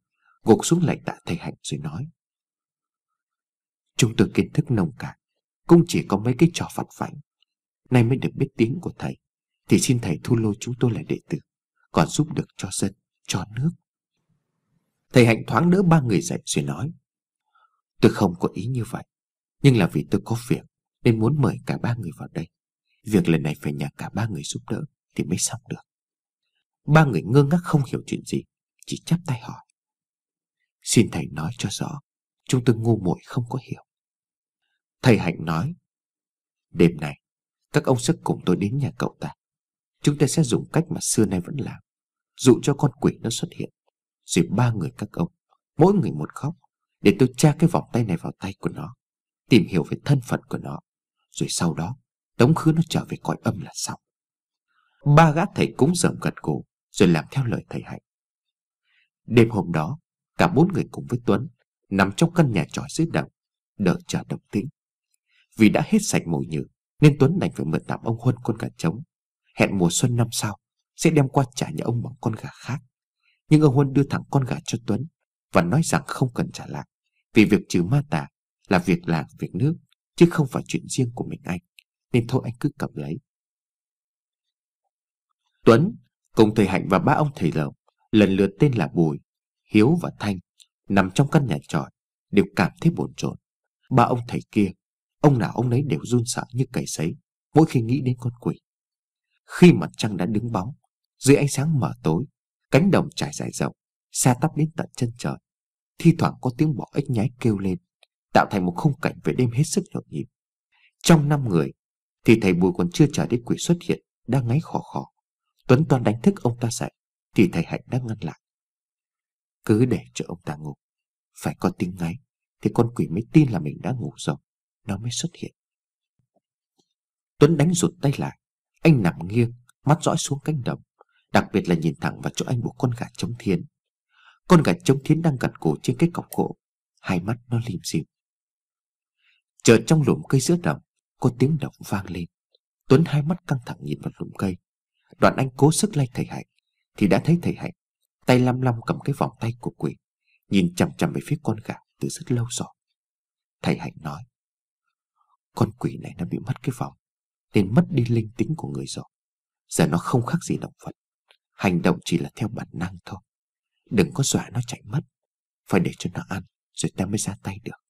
Speaker 1: gục xuống lạy tạ thầy Hạnh rồi nói: Chúng tôi kiến thức nông cạn, cũng chỉ có mấy cái trò vặt vãnh. Nay mới được biết tiếng của thầy, thì xin thầy thu lôi chúng tôi là đệ tử, còn giúp được cho dân, cho nước. Thầy Hạnh thoáng đỡ ba người dậy rồi nói: Tôi không có ý như vậy, nhưng là vì tôi có việc nên muốn mời cả ba người vào đây. Việc lần này phải nhờ cả ba người giúp đỡ thì mới xong được. Ba người ngơ ngác không hiểu chuyện gì, chỉ chắp tay hỏi: Xin thầy nói cho rõ, chúng tôi ngu muội không có hiểu. Thầy Hạnh nói: Đêm nay các ông sẽ cùng tôi đến nhà cậu ta. Chúng ta sẽ dùng cách mà xưa nay vẫn làm, dụ cho con quỷ nó xuất hiện. Rồi ba người các ông, mỗi người một góc, để tôi tra cái vòng tay này vào tay của nó, tìm hiểu về thân phận của nó, rồi sau đó tống khứ nó trở về cõi âm là xong. Ba gã thầy cúng dởm gật gù rồi làm theo lời thầy Hạnh. Đêm hôm đó, cả bốn người cùng với Tuấn nằm trong căn nhà tròi dưới đồng, đợi chờ động tĩnh. Vì đã hết sạch mồi nhử nên Tuấn đành phải mượn tạm ông Huân con gà trống, hẹn mùa xuân năm sau sẽ đem qua trả nhà ông bằng con gà khác. Nhưng ông Huân đưa thẳng con gà cho Tuấn và nói rằng không cần trả lại, vì việc trừ ma tà là việc làng việc nước, chứ không phải chuyện riêng của mình anh, nên thôi anh cứ cầm lấy. Tuấn cùng thầy Hạnh và ba ông thầy lầu, lần lượt tên là Bùi, Hiếu và Thanh, nằm trong căn nhà tròi đều cảm thấy bồn chồn. Ba ông thầy kia, ông nào ông nấy đều run sợ như cầy sấy mỗi khi nghĩ đến con quỷ. Khi mặt trăng đã đứng bóng, dưới ánh sáng mờ tối, cánh đồng trải dài rộng, xa tắp đến tận chân trời, thi thoảng có tiếng bọ ếch nhái kêu lên, tạo thành một khung cảnh về đêm hết sức nhộn nhịp. Trong 5 người thì thầy Bùi còn chưa chờ đến quỷ xuất hiện, đang ngáy khò khò. Tuấn toan đánh thức ông ta dậy thì thầy Hạnh đã ngăn lại: Cứ để cho ông ta ngủ, phải có tiếng ngáy thì con quỷ mới tin là mình đã ngủ rồi, nó mới xuất hiện. Tuấn đánh rụt tay lại. Anh nằm nghiêng, mắt dõi xuống cánh đồng, đặc biệt là nhìn thẳng vào chỗ anh buộc con gà trống thiến. Con gà trống thiến đang gật cổ trên cái cọc gỗ, hai mắt nó lim dim. Chợt trong lùm cây giữa đồng có tiếng động vang lên. Tuấn hai mắt căng thẳng nhìn vào lùm cây. Đoạn anh cố sức lay thầy Hạnh thì đã thấy thầy Hạnh tay lăm lăm cầm cái vòng tay của quỷ, nhìn chằm chằm về phía con gà từ rất lâu rồi. Thầy Hạnh nói: Con quỷ này nó bị mất cái vòng nên mất đi linh tính của người rồi. Giờ nó không khác gì động vật, hành động chỉ là theo bản năng thôi. Đừng có dọa nó chạy mất, phải để cho nó ăn rồi ta mới ra tay được.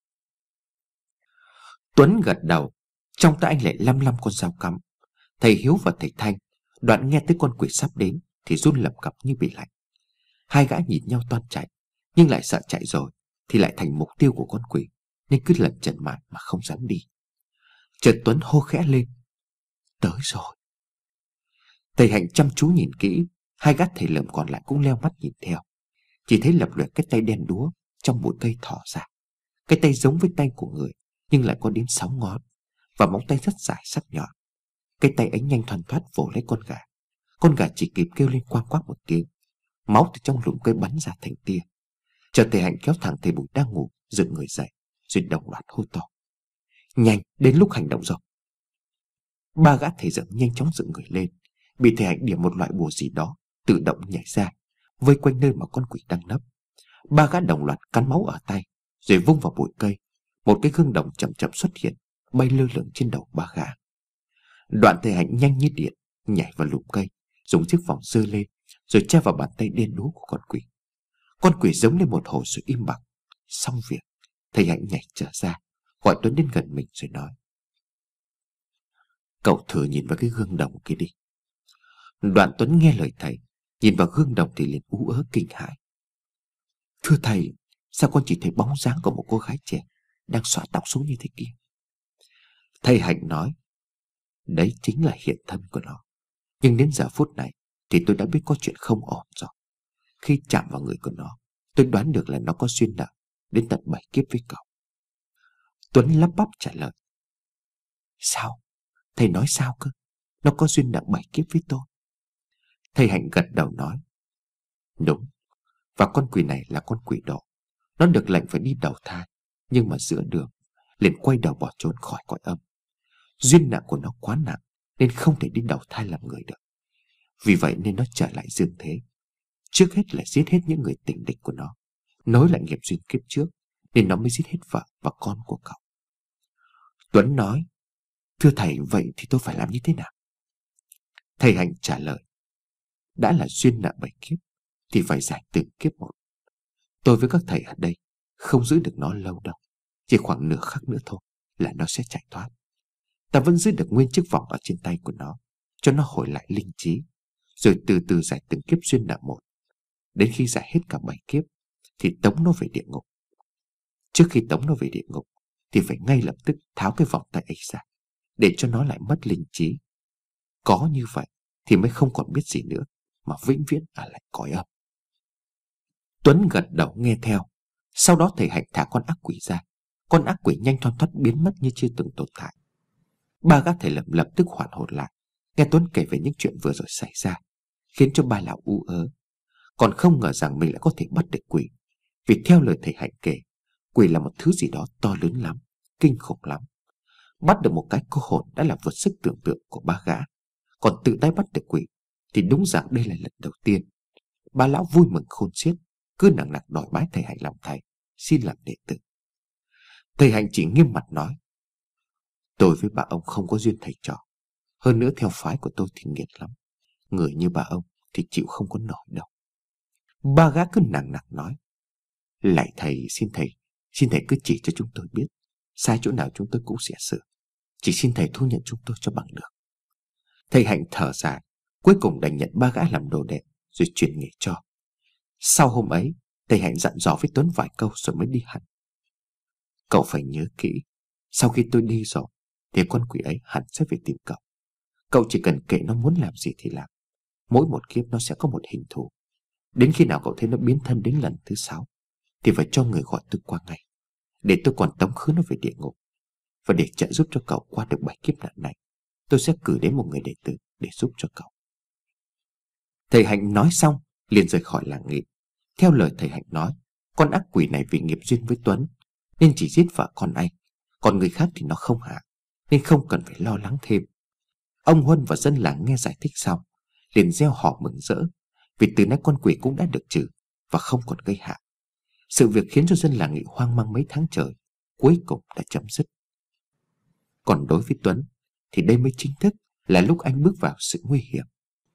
Speaker 1: Tuấn gật đầu. Trong tay anh lại lăm lăm con dao cắm. Thầy Hiếu và thầy Thanh đoạn nghe tới con quỷ sắp đến thì run lập cập như bị lạnh. Hai gã nhìn nhau toan chạy, nhưng lại sợ chạy rồi thì lại thành mục tiêu của con quỷ, nên cứ lẩn chẩn mãi mà không dám đi. Chợt Tuấn hô khẽ lên: Tới rồi. Thầy Hạnh chăm chú nhìn kỹ, hai gã thầy lợm còn lại cũng leo mắt nhìn theo. Chỉ thấy lập lòe cái tay đen đúa trong bụi cây thỏ ra. Cái tay giống với tay của người, nhưng lại có đến 6 ngón, và móng tay rất dài sắc nhọn. Cái tay ấy nhanh thoăn thoắt vồ lấy con gà. Con gà chỉ kịp kêu lên quang quác một tiếng, máu từ trong lùm cây bắn ra thành tia. Chợt thầy Hạnh kéo thẳng thầy Bùi đang ngủ dựng người dậy, rồi đồng loạt hô to: Nhanh, đến lúc hành động rồi. Ba gã thầy dởm nhanh chóng dựng người lên, bị thầy Hạnh điểm một loại bùa gì đó tự động nhảy ra, vây quanh nơi mà con quỷ đang nấp. Ba gã đồng loạt cắn máu ở tay, rồi vung vào bụi cây. Một cái gương đồng chậm chậm xuất hiện, bay lơ lửng trên đầu ba gã. Đoạn thầy Hạnh nhanh như điện nhảy vào lùm cây, dùng chiếc vòng giơ lên, rồi che vào bàn tay đen đúa của con quỷ. Con quỷ giống lên một hồi rồi im bặt. Xong việc, thầy Hạnh nhảy trở ra, gọi Tuấn đến gần mình rồi nói: Cậu thử nhìn vào cái gương đồng kia đi. Đoạn Tuấn nghe lời thầy, nhìn vào gương đồng thì liền ú ớ kinh hãi: Thưa thầy, sao con chỉ thấy bóng dáng của một cô gái trẻ đang xõa tóc xuống như thế kia? Thầy Hạnh nói: Đấy chính là hiện thân của nó. Nhưng đến giờ phút này thì tôi đã biết có chuyện không ổn rồi. Khi chạm vào người của nó, tôi đoán được là nó có duyên nợ đến tận 7 kiếp với cậu. Tuấn lắp bắp trả lời: Sao? Thầy nói sao cơ? Nó có duyên nợ 7 kiếp với tôi? Thầy Hạnh gật đầu nói: Đúng. Và con quỷ này là con quỷ độ. Nó được lệnh phải đi đầu thai, nhưng mà giữa đường liền quay đầu bỏ trốn khỏi cõi âm. Duyên nợ của nó quá nặng nên không thể đi đầu thai làm người được. Vì vậy nên nó trở lại dương thế. Trước hết là giết hết những người tình địch của nó, nối lại nghiệp duyên kiếp trước, nên nó mới giết hết vợ và con của cậu. Tuấn nói: Thưa thầy, vậy thì tôi phải làm như thế nào? Thầy Hạnh trả lời: đã là duyên nợ 7 kiếp thì phải giải từng kiếp một. Tôi với các thầy ở đây không giữ được nó lâu đâu, chỉ khoảng nửa khắc nữa thôi là nó sẽ chạy thoát. Ta vẫn giữ được nguyên chiếc vòng ở trên tay của nó, cho nó hồi lại linh trí, rồi từ từ giải từng kiếp duyên nợ một. Đến khi giải hết cả 7 kiếp thì tống nó về địa ngục. Trước khi tống nó về địa ngục thì phải ngay lập tức tháo cái vòng tay ấy ra, để cho nó lại mất linh trí. Có như vậy thì mới không còn biết gì nữa, mà vĩnh viễn ở lại cõi âm. Tuấn gật đầu nghe theo. Sau đó thầy Hạnh thả con ác quỷ ra. Con ác quỷ nhanh thoăn thoắt biến mất như chưa từng tồn tại. Ba gã thầy lập tức hoàn hồn lại, nghe Tuấn kể về những chuyện vừa rồi xảy ra, khiến cho ba lão u ớ. Còn không ngờ rằng mình lại có thể bắt được quỷ. Vì theo lời thầy Hạnh kể, quỷ là một thứ gì đó to lớn lắm, kinh khủng lắm. Bắt được một cái cô hồn đã là vượt sức tưởng tượng của ba gã. Còn tự tay bắt được quỷ thì đúng rằng đây là lần đầu tiên. Ba lão vui mừng khôn xiết, cứ nặng nặc đòi bái thầy Hạnh làm thầy, xin làm đệ tử. Thầy Hạnh chỉ nghiêm mặt nói: tôi với bà ông không có duyên thầy trò. Hơn nữa theo phái của tôi thì nghiệt lắm, người như bà ông thì chịu không có nổi đâu. Ba gã cứ nặng nặc nói: lạy thầy, xin thầy cứ chỉ cho chúng tôi biết, sai chỗ nào chúng tôi cũng sẽ sửa. Chỉ xin thầy thu nhận chúng tôi cho bằng được. Thầy Hạnh thở dài, cuối cùng đành nhận ba gã làm đồ đệ, rồi chuyển nghề cho. Sau hôm ấy, thầy Hạnh dặn dò với Tuấn vài câu rồi mới đi hẳn. Cậu phải nhớ kỹ, sau khi tôi đi rồi thì con quỷ ấy hẳn sẽ về tìm cậu. Cậu chỉ cần kệ nó muốn làm gì thì làm. Mỗi một kiếp nó sẽ có một hình thù. Đến khi nào cậu thấy nó biến thân đến lần thứ 6 thì phải cho người gọi tôi qua ngay, để tôi còn tống khứ nó về địa ngục. Và để trợ giúp cho cậu qua được 7 kiếp nạn này, tôi sẽ cử đến một người đệ tử để giúp cho cậu. Thầy Hạnh nói xong liền rời khỏi làng nghỉ. Theo lời thầy Hạnh nói, con ác quỷ này vì nghiệp duyên với Tuấn nên chỉ giết vợ con anh, còn người khác thì nó không hại, nên không cần phải lo lắng thêm. Ông Huân và dân làng nghe giải thích xong liền reo hò mừng rỡ, vì từ nay con quỷ cũng đã được trừ và không còn gây hại. Sự việc khiến cho dân làng Nghị hoang mang mấy tháng trời cuối cùng đã chấm dứt. Còn đối với Tuấn thì đây mới chính thức là lúc anh bước vào sự nguy hiểm.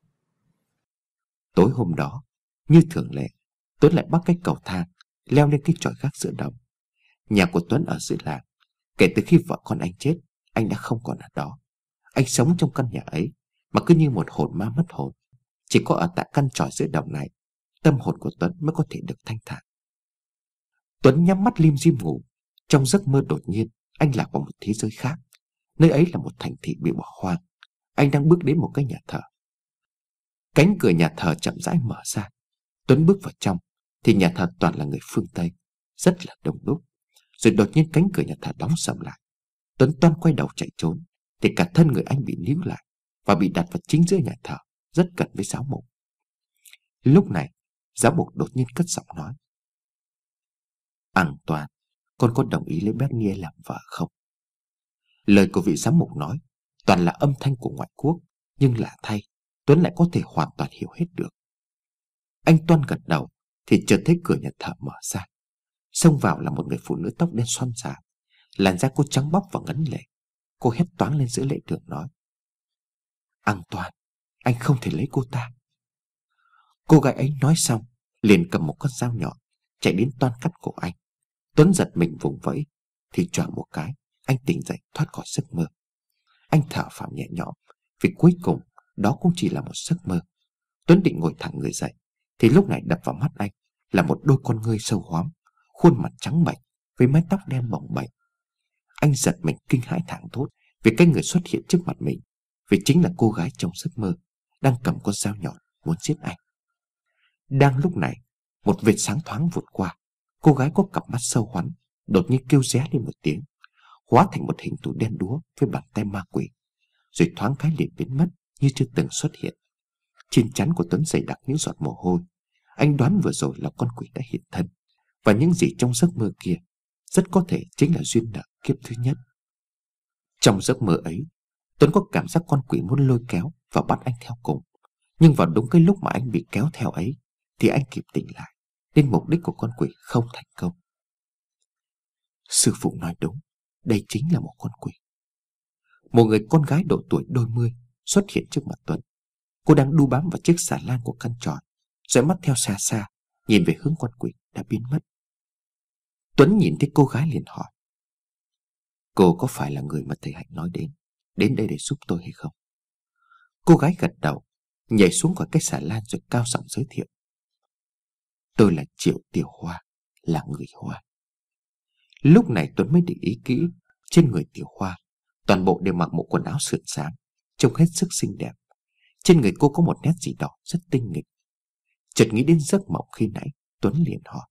Speaker 1: Tối hôm đó, như thường lệ, Tuấn lại bắt cái cầu thang leo lên cái chòi gác giữa đồng. Nhà của Tuấn ở giữa làng. Kể từ khi vợ con anh chết, anh đã không còn ở đó. Anh sống trong căn nhà ấy mà cứ như một hồn ma mất hồn. Chỉ có ở tại căn chòi giữa đồng này, tâm hồn của Tuấn mới có thể được thanh thản. Tuấn nhắm mắt lim dim ngủ. Trong giấc mơ đột nhiên anh lạc vào một thế giới khác. Nơi ấy là một thành thị bị bỏ hoang. Anh đang bước đến một cái nhà thờ. Cánh cửa nhà thờ chậm rãi mở ra. Tuấn bước vào trong thì nhà thờ toàn là người phương Tây, rất là đông đúc. Rồi đột nhiên cánh cửa nhà thờ đóng sầm lại. Tuấn toan quay đầu chạy trốn thì cả thân người anh bị níu lại và bị đặt vào chính giữa nhà thờ, rất gần với giáo mục. Lúc này giáo mục đột nhiên cất giọng nói: Toàn, con có đồng ý lấy Bernie làm vợ không? Lời của vị giám mục nói toàn là âm thanh của ngoại quốc, nhưng lạ thay Tuấn lại có thể hoàn toàn hiểu hết được. Anh toan gật đầu thì chợt thấy cửa nhà thờ mở ra. Xông vào là một người phụ nữ tóc đen xoăn xả, làn da cô trắng bóc và ngấn lệ. Cô hét toáng lên giữa lễ đường nói: Toàn, anh không thể lấy cô ta. Cô gái ấy nói xong liền cầm một con dao nhọn chạy đến toan cắt cổ anh. Tuấn giật mình vùng vẫy thì choàng một cái, anh tỉnh dậy thoát khỏi giấc mơ. Anh thở phào nhẹ nhõm vì cuối cùng đó cũng chỉ là một giấc mơ. Tuấn định ngồi thẳng người dậy thì lúc này đập vào mắt anh là một đôi con ngươi sâu hoắm, khuôn mặt trắng bệch với mái tóc đen bồng bềnh. Anh giật mình kinh hãi thảng thốt vì cái người xuất hiện trước mặt mình, vì chính là cô gái trong giấc mơ đang cầm con dao nhọn muốn giết anh. Đang lúc này, một vệt sáng thoáng vụt qua. Cô gái có cặp mắt sâu hoắm đột nhiên kêu ré lên một tiếng, hóa thành một hình thù đen đúa với bàn tay ma quỷ, rồi thoáng cái liền biến mất như chưa từng xuất hiện. Trên trán của Tuấn dày đặc những giọt mồ hôi. Anh đoán vừa rồi là con quỷ đã hiện thân, và những gì trong giấc mơ kia rất có thể chính là duyên nợ kiếp thứ nhất. Trong giấc mơ ấy, Tuấn có cảm giác con quỷ muốn lôi kéo và bắt anh theo cùng. Nhưng vào đúng cái lúc mà anh bị kéo theo ấy thì anh kịp tỉnh lại, nên mục đích của con quỷ không thành công. Sư phụ nói đúng, đây chính là một con quỷ. Một người con gái độ tuổi đôi mươi xuất hiện trước mặt Tuấn. Cô đang đu bám vào chiếc xà lan của căn tròi, dõi mắt theo xa xa, nhìn về hướng con quỷ đã biến mất. Tuấn nhìn thấy cô gái liền hỏi: cô có phải là người mà thầy Hạnh nói đến đây để giúp tôi hay không? Cô gái gật đầu, nhảy xuống khỏi cái xà lan rồi cao giọng giới thiệu: tôi là Triệu Tiểu Hoa, là người Hoa. Lúc này Tuấn mới để ý kỹ, trên người Tiểu Hoa toàn bộ đều mặc một quần áo sườn xám, trông hết sức xinh đẹp. Trên người cô có một nét gì đó rất tinh nghịch. Chợt nghĩ đến giấc mộng khi nãy, Tuấn liền hỏi: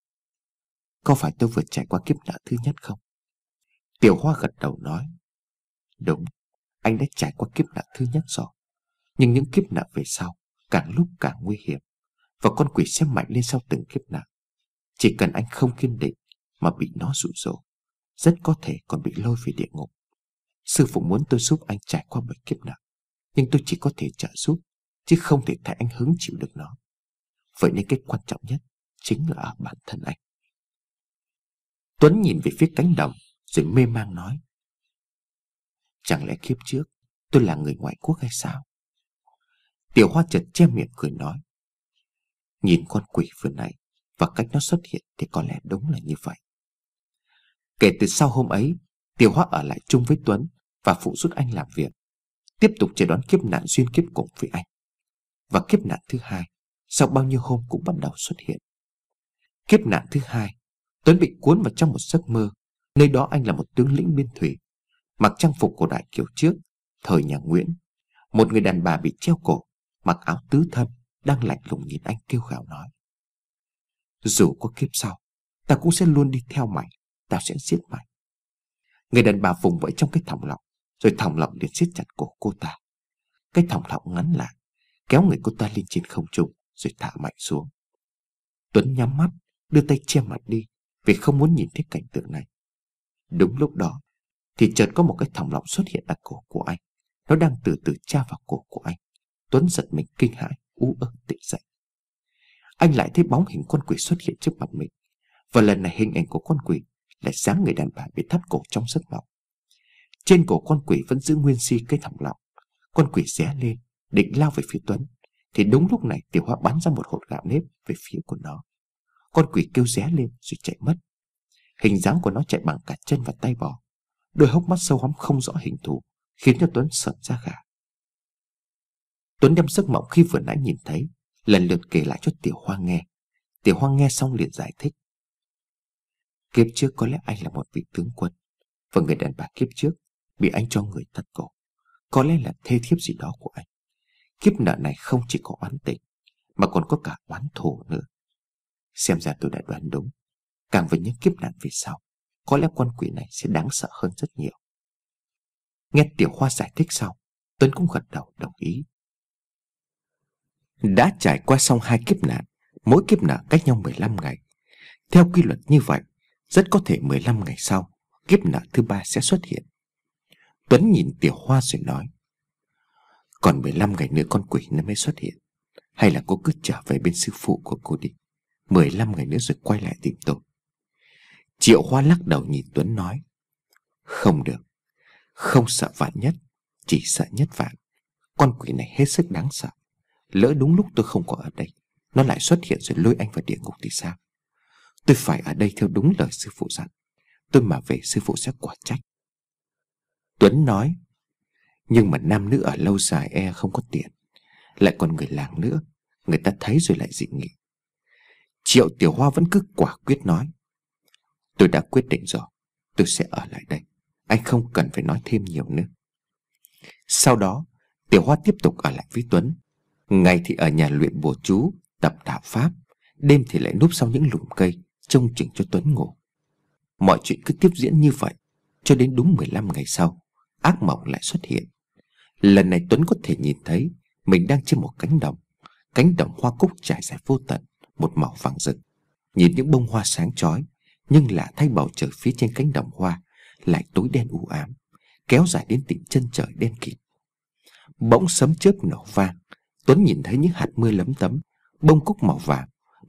Speaker 1: có phải tôi vừa trải qua kiếp nạn thứ nhất không? Tiểu Hoa gật đầu nói: đúng, anh đã trải qua kiếp nạn thứ nhất rồi. Nhưng những kiếp nạn về sau càng lúc càng nguy hiểm, và con quỷ sẽ mạnh lên sau từng kiếp nạn. Chỉ cần anh không kiên định mà bị nó dụ dỗ, rất có thể còn bị lôi về địa ngục. Sư phụ muốn tôi giúp anh trải qua 7 kiếp nạn, nhưng tôi chỉ có thể trợ giúp, chứ không thể thay anh hứng chịu được nó. Vậy nên cái quan trọng nhất chính là ở bản thân anh. Tuấn nhìn về phía cánh đồng rồi mê mang nói: chẳng lẽ kiếp trước tôi là người ngoại quốc hay sao? Tiểu Hoa chợt che miệng cười nói: nhìn con quỷ vừa nãy và cách nó xuất hiện thì có lẽ đúng là như vậy. Kể từ sau hôm ấy, Tiểu Hoa ở lại chung với Tuấn và phụ giúp anh làm việc, tiếp tục chờ đón kiếp nạn duyên kiếp cùng với anh. Và kiếp nạn thứ hai sau bao nhiêu hôm cũng bắt đầu xuất hiện. Kiếp nạn thứ hai, Tuấn bị cuốn vào trong một giấc mơ. Nơi đó anh là một tướng lĩnh biên thủy, mặc trang phục cổ đại kiểu trước, thời nhà Nguyễn. Một người đàn bà bị treo cổ, mặc áo tứ thân, đang lạnh lùng nhìn anh kêu gào nói: dù có kiếp sau, ta cũng sẽ luôn đi theo mày, ta sẽ giết mày. Người đàn bà vùng vẫy trong cái thòng lọng, rồi thòng lọng liền siết chặt cổ cô ta. Cái thòng lọng ngắn lại, kéo người cô ta lên trên không trung rồi thả mạnh xuống. Tuấn nhắm mắt, đưa tay che mặt đi, vì không muốn nhìn thấy cảnh tượng này. Đúng lúc đó thì chợt có một cái thòng lọng xuất hiện ở cổ của anh. Nó đang từ từ tra vào cổ của anh. Tuấn giật mình kinh hãi, ú ớ tỉnh dậy. Anh lại thấy bóng hình con quỷ xuất hiện trước mặt mình, và lần này hình ảnh của con quỷ lại dáng người đàn bà bị thắt cổ trong giấc mộng. Trên cổ con quỷ vẫn giữ nguyên si cái thòng lọng. Con quỷ ré lên định lao về phía Tuấn, thì đúng lúc này Tiểu Hoa bắn ra một hột gạo nếp về phía của nó. Con quỷ kêu ré lên rồi chạy mất. Hình dáng của nó chạy bằng cả chân và tay bò. Đôi hốc mắt sâu hoắm không rõ hình thù khiến cho Tuấn sợn da gà. Tuấn đem giấc mộng khi vừa nãy nhìn thấy lần lượt kể lại cho Tiểu Hoa nghe. Tiểu Hoa nghe xong liền giải thích: kiếp trước có lẽ anh là một vị tướng quân, và người đàn bà kiếp trước bị anh cho người thắt cổ, có lẽ là thê thiếp gì đó của anh. Kiếp nợ này không chỉ có oán tình, mà còn có cả oán thù nữa. Xem ra tôi đã đoán đúng. Càng về những kiếp nạn về sau, có lẽ con quỷ này sẽ đáng sợ hơn rất nhiều. Nghe Tiểu Hoa giải thích xong, Tuấn cũng gật đầu đồng ý. Đã trải qua xong 2 kiếp nạn, mỗi kiếp nạn cách nhau 15 ngày. Theo quy luật như vậy, rất có thể 15 ngày sau, kiếp nạn thứ 3 sẽ xuất hiện. Tuấn nhìn Tiểu Hoa rồi nói: còn 15 ngày nữa con quỷ nó mới xuất hiện. Hay là cô cứ trở về bên sư phụ của cô đi, 15 ngày nữa rồi quay lại tìm tôi. Triệu Hoa lắc đầu nhìn Tuấn nói: không được, không sợ vạn nhất, chỉ sợ nhất vạn. Con quỷ này hết sức đáng sợ. Lỡ đúng lúc tôi không có ở đây, nó lại xuất hiện rồi lôi anh vào địa ngục thì sao? Tôi phải ở đây theo đúng lời sư phụ dặn. Tôi mà về sư phụ sẽ quả trách. Tuấn nói: nhưng mà nam nữ ở lâu dài không có tiền, lại còn người làng nữa, người ta thấy rồi lại dị nghị. Triệu Tiểu Hoa vẫn cứ quả quyết nói: tôi đã quyết định rồi, tôi sẽ ở lại đây. Anh không cần phải nói thêm nhiều nữa. Sau đó Tiểu Hoa tiếp tục ở lại với Tuấn. Ngày thì ở nhà luyện bùa chú, tập đạo pháp, đêm thì lại núp sau những lùm cây trông chừng cho Tuấn ngủ. Mọi chuyện cứ tiếp diễn như vậy cho đến đúng 15 ngày sau, ác mộng lại xuất hiện. Lần này Tuấn có thể nhìn thấy mình đang trên một cánh đồng hoa cúc trải dài vô tận, một màu vàng rực. Nhìn những bông hoa sáng chói, nhưng lạ thay bầu trời phía trên cánh đồng hoa lại tối đen u ám, kéo dài đến tận chân trời đen kịt. Bỗng sấm chớp nổ vang. Tuấn nhìn thấy những hạt mưa lấm tấm, bông cúc màu vàng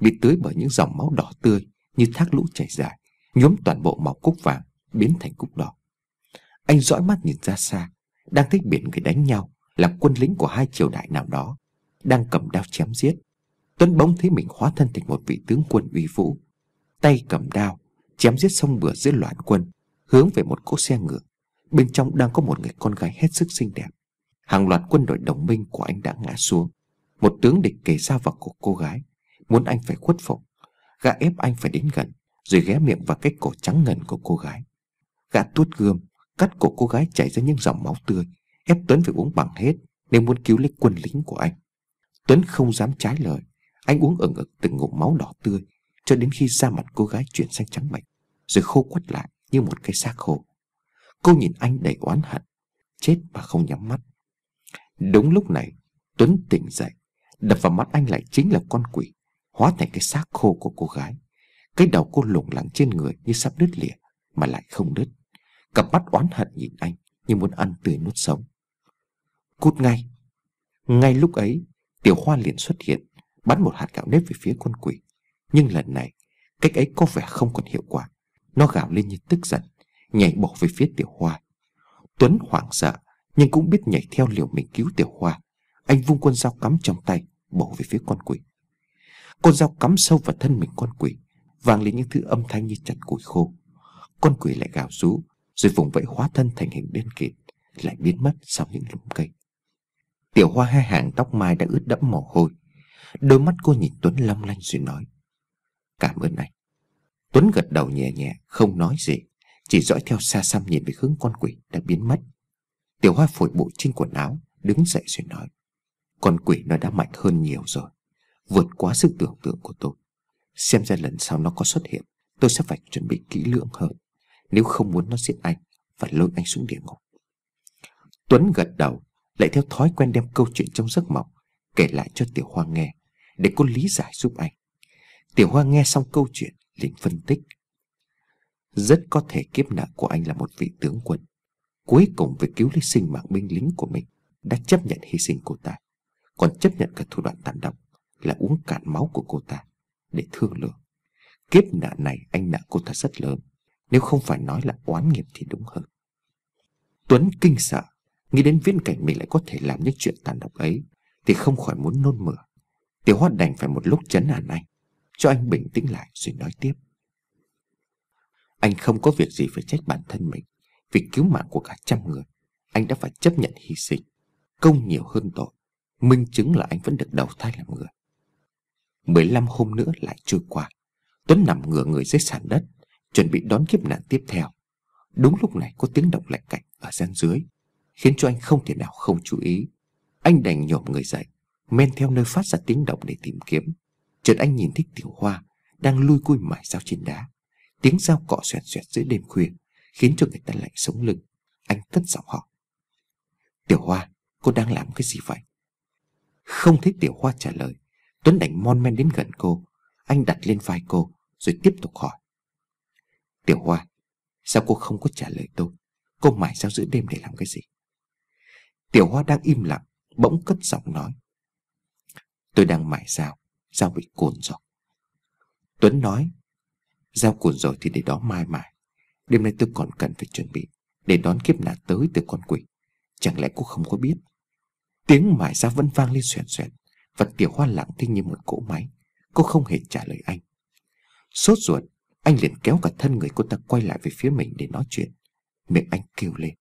Speaker 1: bị tưới bởi những dòng máu đỏ tươi như thác lũ chảy dài, nhuốm toàn bộ màu cúc vàng biến thành cúc đỏ. Anh dõi mắt nhìn ra xa, đang thấy biển người đánh nhau là quân lính của hai triều đại nào đó đang cầm đao chém giết. Tuấn bỗng thấy mình hóa thân thành một vị tướng quân uy vũ, tay cầm đao chém giết sông bừa giữa loạn quân, hướng về một cỗ xe ngựa. Bên trong đang có một người con gái hết sức xinh đẹp. Hàng loạt quân đội đồng minh của anh đã ngã xuống. Một tướng địch kề dao vào cổ cô gái, muốn anh phải khuất phục. Gã ép anh phải đến gần, rồi ghé miệng vào cái cổ trắng ngần của cô gái. Gã tuốt gươm cắt cổ cô gái, chảy ra những dòng máu tươi, ép Tuấn phải uống bằng hết nếu muốn cứu lấy quân lính của anh. Tuấn không dám trái lời. Anh uống ừng ực từng ngụm máu đỏ tươi, cho đến khi da mặt cô gái chuyển sang trắng bệch, rồi khô quắt lại như một cái xác khô. Cô nhìn anh đầy oán hận, chết mà không nhắm mắt. Đúng lúc này, Tuấn tỉnh dậy. Đập vào mắt anh lại chính là con quỷ, hóa thành cái xác khô của cô gái. Cái đầu cô lủng lẳng trên người như sắp đứt lìa, mà lại không đứt. Cặp mắt oán hận nhìn anh như muốn ăn tươi nuốt sống. Cút ngay! Ngay lúc ấy, Tiểu Hoa liền xuất hiện, bắn một hạt gạo nếp về phía con quỷ. Nhưng lần này, cách ấy có vẻ không còn hiệu quả. Nó gào lên như tức giận, nhảy bổ về phía Tiểu Hoa. Tuấn hoảng sợ, nhưng cũng biết nhảy theo liều mình cứu Tiểu Hoa. Anh vung con dao cắm trong tay, bổ về phía con quỷ. Con dao cắm sâu vào thân mình con quỷ, vang lên những thứ âm thanh như chặt củi khô. Con quỷ lại gào rú, rồi vùng vẫy hóa thân thành hình đen kịt, lại biến mất sau những lùm cây. Tiểu Hoa hai hàng tóc mai đã ướt đẫm mồ hôi. Đôi mắt cô nhìn Tuấn long lanh rồi nói: Cảm ơn anh. Tuấn gật đầu nhẹ nhẹ, không nói gì, chỉ dõi theo xa xăm nhìn về hướng con quỷ đã biến mất. Tiểu Hoa phủi bụi trên quần áo, đứng dậy rồi nói: Con quỷ nó đã mạnh hơn nhiều rồi, vượt quá sức tưởng tượng của tôi. Xem ra lần sau nó có xuất hiện, tôi sẽ phải chuẩn bị kỹ lưỡng hơn, nếu không muốn nó giết anh và lôi anh xuống địa ngục. Tuấn gật đầu, lại theo thói quen đem câu chuyện trong giấc mộng kể lại cho Tiểu Hoa nghe, để cô lý giải giúp anh. Tiểu Hoa nghe xong câu chuyện liền phân tích: Rất có thể kiếp nạn của anh là một vị tướng quân, cuối cùng vì cứu lấy sinh mạng binh lính của mình đã chấp nhận hy sinh cô ta, còn chấp nhận cả thủ đoạn tàn độc là uống cạn máu của cô ta để thương lượng. Kiếp nạn này anh nợ cô ta rất lớn, nếu không phải nói là oán nghiệp thì đúng hơn. Tuấn kinh sợ, nghĩ đến viễn cảnh mình lại có thể làm những chuyện tàn độc ấy thì không khỏi muốn nôn mửa. Tiểu Hoa đành phải một lúc trấn an anh, cho anh bình tĩnh lại rồi nói tiếp: Anh không có việc gì phải trách bản thân mình. Vì cứu mạng của cả trăm người, anh đã phải chấp nhận hy sinh, công nhiều hơn tội. Minh chứng là anh vẫn được đầu thai làm người. 15 hôm nữa lại trôi qua. Tuấn nằm ngửa người dưới sàn đất, chuẩn bị đón kiếp nạn tiếp theo. Đúng lúc này có tiếng động lạch cạch ở gian dưới, khiến cho anh không thể nào không chú ý. Anh đành nhổm người dậy, men theo nơi phát ra tiếng động để tìm kiếm. Chợt anh nhìn thấy Tiểu Hoa đang lui cui mài dao trên đá. Tiếng dao cọ xoẹt xoẹt giữa đêm khuya khiến cho người ta lạnh sống lưng. Anh cất giọng hỏi: Tiểu Hoa, cô đang làm cái gì vậy? Không thấy Tiểu Hoa trả lời, Tuấn đành mon men đến gần cô. Anh đặt lên vai cô rồi tiếp tục hỏi: Tiểu Hoa, sao cô không có trả lời tôi? Cô mải dao giữa đêm để làm cái gì? Tiểu Hoa đang im lặng, bỗng cất giọng nói: Tôi đang mải dao, dao bị cồn rồi. Tuấn nói: Dao cồn rồi thì để đó mai mải. Đêm nay tôi còn cần phải chuẩn bị để đón kiếp nạn tới từ con quỷ. Chẳng lẽ cô không có biết? Tiếng mải dao vẫn vang lên xoẹt xoẹt, và Tiểu Hoa lặng thinh như một cỗ máy. Cô không hề trả lời anh. Sốt ruột, anh liền kéo cả thân người cô ta quay lại về phía mình để nói chuyện. Miệng anh kêu lên: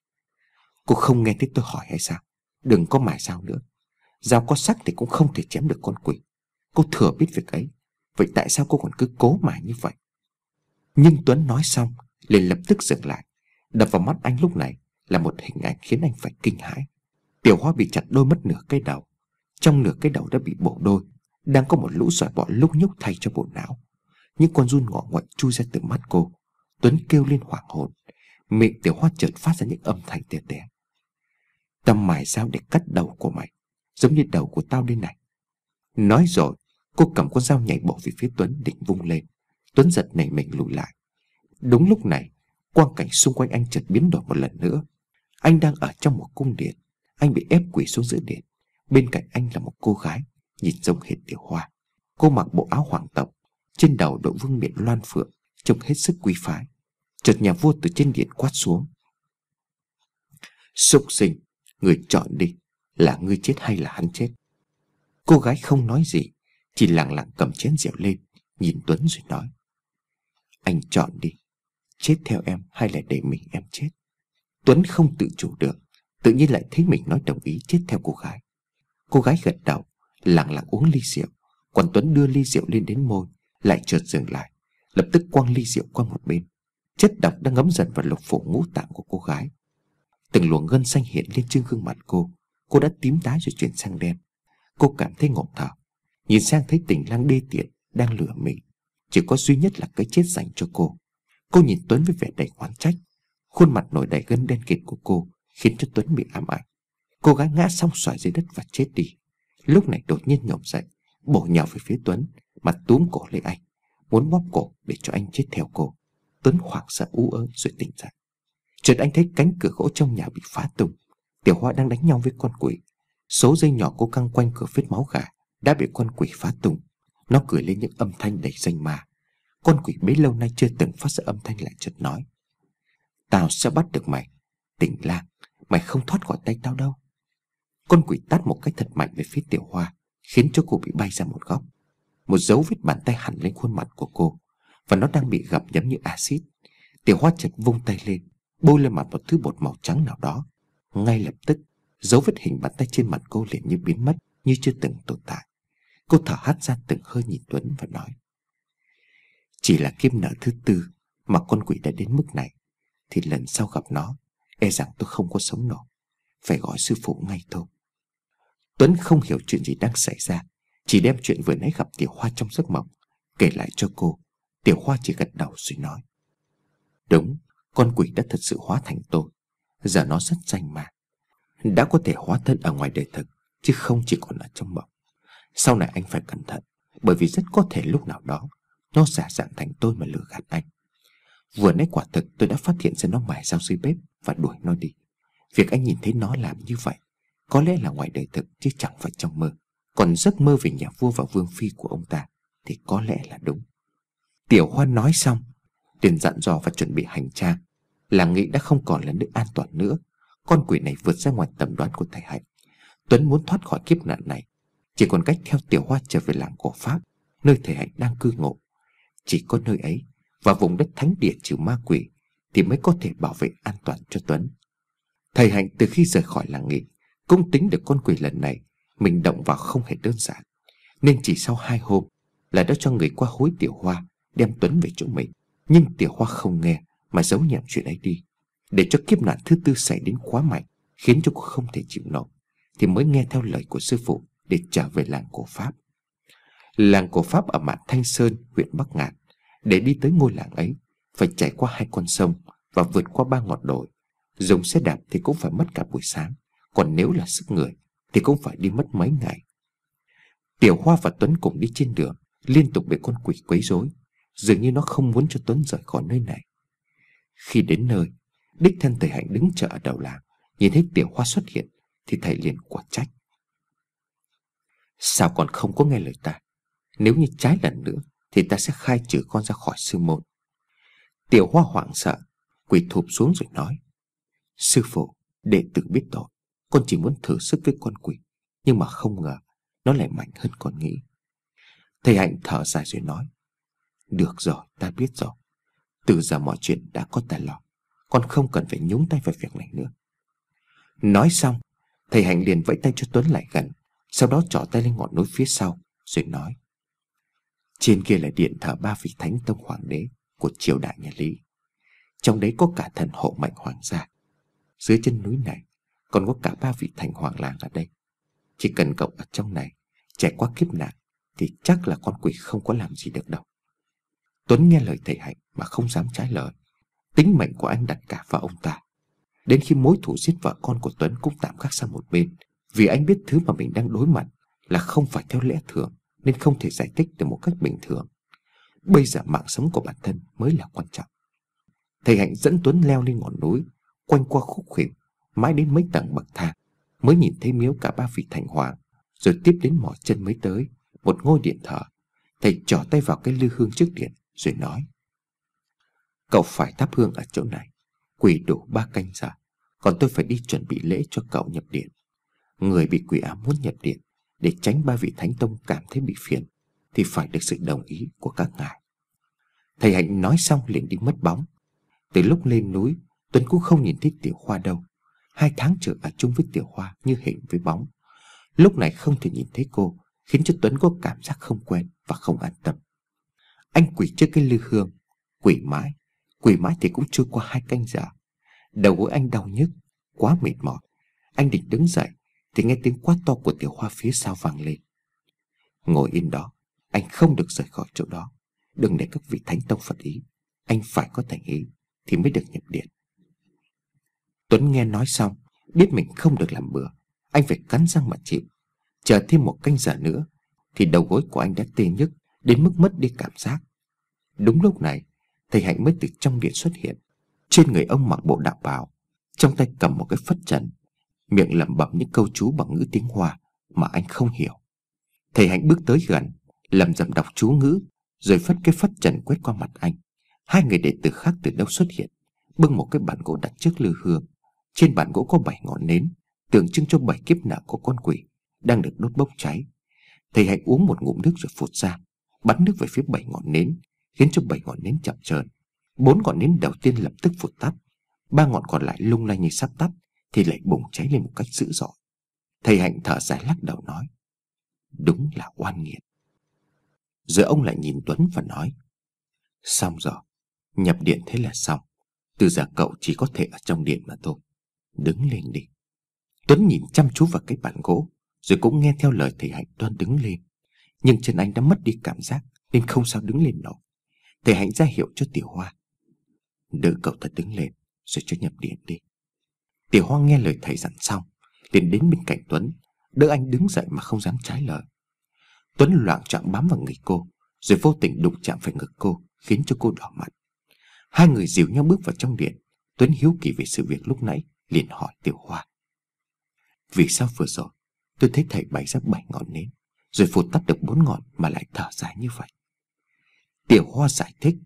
Speaker 1: Cô không nghe thấy tôi hỏi hay sao? Đừng có mải dao nữa. Dao có sắc thì cũng không thể chém được con quỷ. Cô thừa biết việc ấy, vậy tại sao cô còn cứ cố mải như vậy? Nhưng Tuấn nói xong liền lập tức dừng lại. Đập vào mắt anh lúc này là một hình ảnh khiến anh phải kinh hãi. Tiểu Hoa bị chặt đôi mất nửa cái đầu. Trong nửa cái đầu đã bị bổ đôi, đang có một lũ sỏi bọ lúc nhúc thay cho bộ não. Những con giun ngọ nguậy chui ra từ mắt cô. Tuấn kêu lên hoảng hồn. Miệng Tiểu Hoa chợt phát ra những âm thanh tè tè: Tao mài dao để cắt đầu của mày, giống như đầu của tao đây này. Nói rồi, cô cầm con dao nhảy bổ về phía Tuấn định vung lên. Tuấn giật nảy mình lùi lại. Đúng lúc này, quang cảnh xung quanh anh chợt biến đổi một lần nữa. Anh đang ở trong một cung điện. Anh bị ép quỳ xuống giữa điện. Bên cạnh anh là một cô gái nhìn giống hệt Tiểu Hoa. Cô mặc bộ áo hoàng tộc, trên đầu đội vương miện loan phượng, trông hết sức quý phái. Chợt nhà vua từ trên điện quát xuống: "Súc sinh, người chọn đi, là ngươi chết hay là hắn chết?" Cô gái không nói gì, chỉ lặng lặng cầm chén rượu lên, nhìn Tuấn rồi nói: "Anh chọn đi, chết theo em hay là để mình em chết?" Tuấn không tự chủ được, tự nhiên lại thấy mình nói đồng ý chết theo cô gái. Cô gái gật đầu, lặng lặng uống ly rượu. Còn Tuấn đưa ly rượu lên đến môi, lại chợt dừng lại, lập tức quăng ly rượu qua một bên. Chất độc đang ngấm dần vào lục phủ ngũ tạng của cô gái. Từng luồng gân xanh hiện lên trên gương mặt cô. Cô đã tím tái rồi chuyển sang đen. Cô cảm thấy ngộp thở, nhìn sang thấy Tình Lang đê tiện đang lừa mình. Chỉ có duy nhất là cái chết dành cho cô. Cô nhìn Tuấn với vẻ đầy oán trách. Khuôn mặt nổi đầy gân đen kịt của cô khiến cho Tuấn bị ám ảnh. Cô gái ngã song xoài dưới đất và chết đi. Lúc này đột nhiên nhổm dậy, bổ nhào về phía Tuấn, mà túm cổ lấy anh, muốn bóp cổ để cho anh chết theo cô. Tuấn hoảng sợ ú ớ rồi tỉnh dậy. Chợt anh thấy cánh cửa gỗ trong nhà bị phá tung. Tiểu Hoa đang đánh nhau với con quỷ. Số dây nhỏ cô căng quanh cửa vết máu gà đã bị con quỷ phá tung. Nó cười lên những âm thanh đầy danh ma. Con quỷ bấy lâu nay chưa từng phát ra âm thanh lại chợt nói: "Tao sẽ bắt được mày, Tình Lang. Mày không thoát khỏi tay tao đâu." Con quỷ tát một cái thật mạnh về phía Tiểu Hoa, khiến cho cô bị bay ra một góc. Một dấu vết bàn tay hằn lên khuôn mặt của cô, và nó đang bị gặm nhấm như axit. Tiểu Hoa chợt vung tay lên, bôi lên mặt một thứ bột màu trắng nào đó. Ngay lập tức, dấu vết hình bàn tay trên mặt cô liền như biến mất, như chưa từng tồn tại. Cô thở hắt ra từng hơi nhìn Tuấn và nói: "Chỉ là kiếp nợ thứ tư mà con quỷ đã đến mức này, thì lần sau gặp nó, e rằng tôi không có sống nổi. Phải gọi sư phụ ngay thôi." Tuấn không hiểu chuyện gì đang xảy ra, chỉ đem chuyện vừa nãy gặp Tiểu Hoa trong giấc mộng kể lại cho cô. Tiểu Hoa chỉ gật đầu rồi nói: "Đúng, con quỷ đã thật sự hóa thành tôi. Giờ nó rất danh mà, đã có thể hóa thân ở ngoài đời thực, chứ không chỉ còn ở trong mộng. Sau này anh phải cẩn thận, bởi vì rất có thể lúc nào đó nó giả dạng thành tôi mà lừa gạt anh. Vừa nãy quả thực tôi đã phát hiện ra nó mài dao dưới bếp và đuổi nó đi. Việc anh nhìn thấy nó làm như vậy có lẽ là ngoài đời thực chứ chẳng phải trong mơ. Còn giấc mơ về nhà vua và vương phi của ông ta thì có lẽ là đúng." Tiểu Hoa nói xong liền dặn dò và chuẩn bị hành trang. Làng Nghị đã không còn là nơi an toàn nữa. Con quỷ này vượt ra ngoài tầm đoán của thầy Hạnh. Tuấn muốn thoát khỏi kiếp nạn này, chỉ còn cách theo Tiểu Hoa trở về làng cổ Pháp, nơi thầy Hạnh đang cư ngụ. Chỉ có nơi ấy và vùng đất thánh địa trừ ma quỷ thì mới có thể bảo vệ an toàn cho Tuấn. Thầy Hạnh từ khi rời khỏi làng Nghị cũng tính được con quỷ lần này mình động vào không hề đơn giản, nên chỉ sau 2 hôm là đã cho người qua hối Tiểu Hoa đem Tuấn về chỗ mình. Nhưng Tiểu Hoa không nghe mà giấu nhẹm chuyện ấy đi, để cho kiếp nạn thứ tư xảy đến quá mạnh, khiến cho cô không thể chịu nổi, thì mới nghe theo lời của sư phụ để trở về làng cổ Pháp. Làng cổ Pháp ở mạn Thanh Sơn, huyện Bắc Ngạn. Để đi tới ngôi làng ấy phải trải qua 2 con sông và vượt qua 3 ngọn đồi. Dùng xe đạp thì cũng phải mất cả buổi sáng, còn nếu là sức người thì cũng phải đi mất mấy ngày. Tiểu Hoa và Tuấn cùng đi trên đường, liên tục bị con quỷ quấy rối, dường như nó không muốn cho Tuấn rời khỏi nơi này. Khi đến nơi, đích thân thầy Hạnh đứng chờ ở đầu làng, nhìn thấy Tiểu Hoa xuất hiện thì thầy liền quả trách: "Sao con không có nghe lời ta? Nếu như trái lần nữa thì ta sẽ khai trừ con ra khỏi sư môn." Tiểu Hoa hoảng sợ, quỳ thụp xuống rồi nói: "Sư phụ, đệ tử biết tội. Con chỉ muốn thử sức với con quỷ, nhưng mà không ngờ nó lại mạnh hơn con nghĩ." Thầy Hạnh thở dài rồi nói: "Được rồi, ta biết rồi. Từ giờ mọi chuyện đã có ta lo, con không cần phải nhúng tay vào việc này nữa." Nói xong, thầy Hạnh liền vẫy tay cho Tuấn lại gần, sau đó trỏ tay lên ngọn núi phía sau rồi nói: "Trên kia là điện thờ 3 vị thánh tông hoàng đế của triều đại nhà Lý. Trong đấy có cả thần hộ mệnh hoàng gia. Dưới chân núi này còn có cả 3 vị thành hoàng làng ở đây. Chỉ cần cậu ở trong này trải qua kiếp nạn thì chắc là con quỷ không có làm gì được đâu." Tuấn nghe lời thầy Hạnh mà không dám trái lời. Tính mệnh của anh đặt cả vào ông ta. Đến khi mối thù giết vợ con của Tuấn cũng tạm gác sang một bên, vì anh biết thứ mà mình đang đối mặt là không phải theo lẽ thường, nên không thể giải thích được một cách bình thường. Bây giờ mạng sống của bản thân mới là quan trọng. Thầy Hạnh dẫn Tuấn leo lên ngọn núi, quanh qua khúc khuỷu, mãi đến mấy tầng bậc thang mới nhìn thấy miếu cả 3 vị thành hoàng, rồi tiếp đến mỏi chân mới tới một ngôi điện thờ Thầy trỏ tay vào cái lư hương trước điện rồi nói: Cậu phải thắp hương ở chỗ này, quỳ đủ 3 canh giờ. Còn tôi phải đi chuẩn bị lễ cho cậu nhập điện. Người bị quỷ ám muốn nhập điện để tránh 3 vị thánh tông cảm thấy bị phiền thì phải được sự đồng ý của các ngài. Thầy Hạnh nói xong liền đi mất bóng. Từ lúc lên núi, Tuấn cũng không nhìn thấy Tiểu Hoa đâu. 2 tháng trời ở chung với Tiểu Hoa như hình với bóng. Lúc này không thể nhìn thấy cô khiến cho Tuấn có cảm giác không quen và không an tâm. Anh quỳ trước cái lư hương, quỳ mãi thì cũng trôi qua 2 canh giờ. Đầu gối anh đau nhức, quá mệt mỏi. Anh định đứng dậy thì nghe tiếng quát to của Tiểu Hoa phía sau vang lên: Ngồi yên đó, anh không được rời khỏi chỗ đó. Đừng để các vị thánh tông phật ý. Anh phải có thành ý thì mới được nhập điện. Tuấn nghe nói xong, biết mình không được làm bừa. Anh phải cắn răng mà chịu. Chờ thêm 1 canh giờ nữa thì đầu gối của anh đã tê nhức đến mức mất đi cảm giác. Đúng lúc này, thầy Hạnh mới từ trong điện xuất hiện. Trên người ông mặc bộ đạo bào, trong tay cầm một cái phất trần, miệng lẩm bẩm những câu chú bằng ngữ tiếng Hoa mà anh không hiểu. Thầy Hạnh bước tới gần, lẩm bẩm đọc chú ngữ, rồi phất cái phất trần quét qua mặt anh. 2 người đệ tử khác từ đâu xuất hiện, bưng một cái bàn gỗ đặt trước lư hương. Trên bàn gỗ có 7 ngọn nến, tượng trưng cho 7 kiếp nạn của con quỷ đang được đốt bốc cháy. Thầy Hạnh uống một ngụm nước rồi phụt ra, bắn nước về phía 7 ngọn nến, khiến cho 7 ngọn nến chập chờn. 4 ngọn nến đầu tiên lập tức phụt tắt, 3 ngọn còn lại lung lay như sắp tắt thì lại bùng cháy lên một cách dữ dội. Thầy Hạnh thở dài lắc đầu nói: Đúng là oan nghiệt. Rồi ông lại nhìn Tuấn và nói: Xong rồi, nhập điện thế là xong. Từ giờ cậu chỉ có thể ở trong điện mà thôi. Đứng lên đi. Tuấn nhìn chăm chú vào cái bàn gỗ, rồi cũng nghe theo lời thầy Hạnh toan đứng lên. Nhưng chân anh đã mất đi cảm giác nên không sao đứng lên nổi. Thầy Hạnh ra hiệu cho Tiểu Hoa: Đỡ cậu ta đứng lên rồi cho nhập điện đi. Tiểu Hoa nghe lời thầy dặn xong liền đến bên cạnh Tuấn, đỡ anh đứng dậy mà không dám trái lời. Tuấn loạng choạng bám vào người cô, rồi vô tình đụng chạm phải ngực cô, khiến cho cô đỏ mặt. 2 người dìu nhau bước vào trong điện. Tuấn hiếu kỳ về sự việc lúc nãy liền hỏi Tiểu Hoa: Vì sao vừa rồi tôi thấy thầy bày ra 7 ngọn nến, rồi phụt tắt được 4 ngọn mà lại thở dài như vậy? Tiểu Hoa giải thích: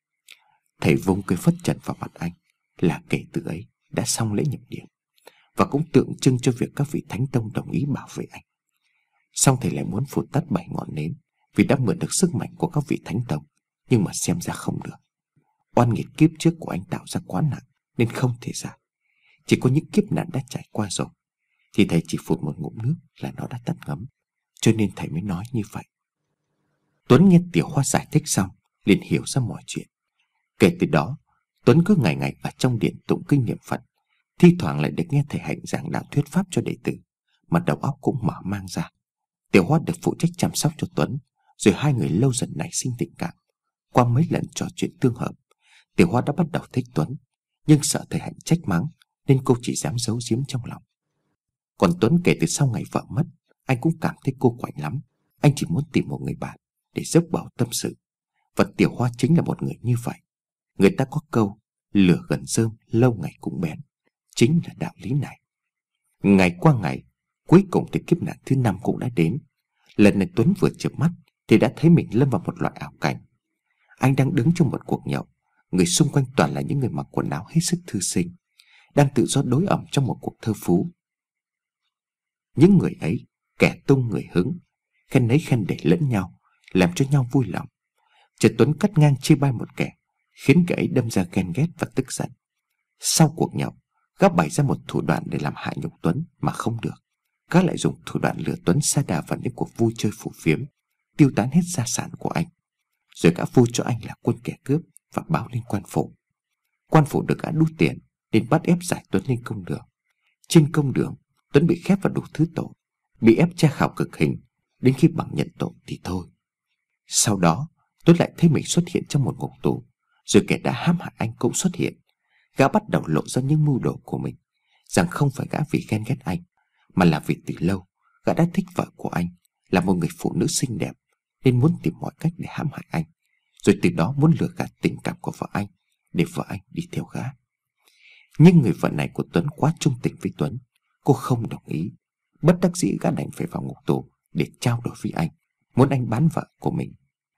Speaker 1: Thầy vung cây phất trần vào mặt anh là kể từ ấy đã xong lễ nhập điện, và cũng tượng trưng cho việc các vị thánh tông đồng ý bảo vệ anh. Xong thầy lại muốn phụt tắt 7 ngọn nến vì đã mượn được sức mạnh của các vị thánh tông, nhưng mà xem ra không được. Oan nghiệt kiếp trước của anh tạo ra quá nặng nên không thể giải. Chỉ có những kiếp nạn đã trải qua rồi thì thầy chỉ phụt một ngụm nước là nó đã tắt ngấm, cho nên thầy mới nói như vậy. Tuấn nghe Tiểu Hoa giải thích xong liền hiểu ra mọi chuyện. Kể từ đó, Tuấn cứ ngày ngày ở trong điện tụng kinh niệm Phật, thi thoảng lại được nghe thầy Hạnh giảng đạo thuyết pháp cho đệ tử, mà đầu óc cũng mở mang ra. Tiểu Hoa được phụ trách chăm sóc cho Tuấn, rồi 2 người lâu dần nảy sinh tình cảm. Qua mấy lần trò chuyện tương hợp, Tiểu Hoa đã bắt đầu thích Tuấn, nhưng sợ thầy Hạnh trách mắng nên cô chỉ dám giấu giếm trong lòng. Còn Tuấn kể từ sau ngày vợ mất, anh cũng cảm thấy cô quạnh lắm. Anh chỉ muốn tìm một người bạn để dốc bầu tâm sự, và Tiểu Hoa chính là một người như vậy. Người ta có câu lửa gần rơm lâu ngày cũng bén, chính là đạo lý này. Ngày qua ngày, cuối cùng thì kiếp nạn thứ 5 cũng đã đến. Lần này Tuấn vừa chợp mắt thì đã thấy mình lâm vào một loại ảo cảnh. Anh đang đứng trong một cuộc nhậu, người xung quanh toàn là những người mặc quần áo hết sức thư sinh, đang tự do đối ẩm trong một cuộc thơ phú. Những người ấy kẻ tung người hứng, khen lấy khen để lẫn nhau, làm cho nhau vui lòng. Chợt Tuấn cắt ngang chê bai một kẻ, khiến kẻ ấy đâm ra ghen ghét và tức giận. Sau cuộc nhậu, gã bày ra một thủ đoạn để làm hại nhục Tuấn mà không được. Gã lại dùng thủ đoạn lừa Tuấn sa đà vào những cuộc vui chơi phù phiếm, tiêu tán hết gia sản của anh. Rồi gã vu cho anh là quân kẻ cướp và báo lên quan phủ. Quan phủ được gã đút tiền nên bắt ép giải Tuấn lên công đường. Trên công đường, Tuấn bị khép vào đủ thứ tội, bị ép tra khảo cực hình, đến khi bằng nhận tội thì thôi. Sau đó, Tuấn lại thấy mình xuất hiện trong một ngục tù, rồi kẻ đã hãm hại anh cũng xuất hiện. Gã bắt đầu lộ ra những mưu đồ của mình, rằng không phải gã vì ghen ghét anh, mà là vì từ lâu gã đã thích vợ của anh, là một người phụ nữ xinh đẹp, nên muốn tìm mọi cách để hãm hại anh, rồi từ đó muốn lừa gạt tình cảm của vợ anh để vợ anh đi theo gã. Nhưng người vợ này của Tuấn quá trung tình với Tuấn, cô không đồng ý. Bất đắc dĩ gã đành phải vào ngục tù để trao đổi với anh, muốn anh bán vợ của mình.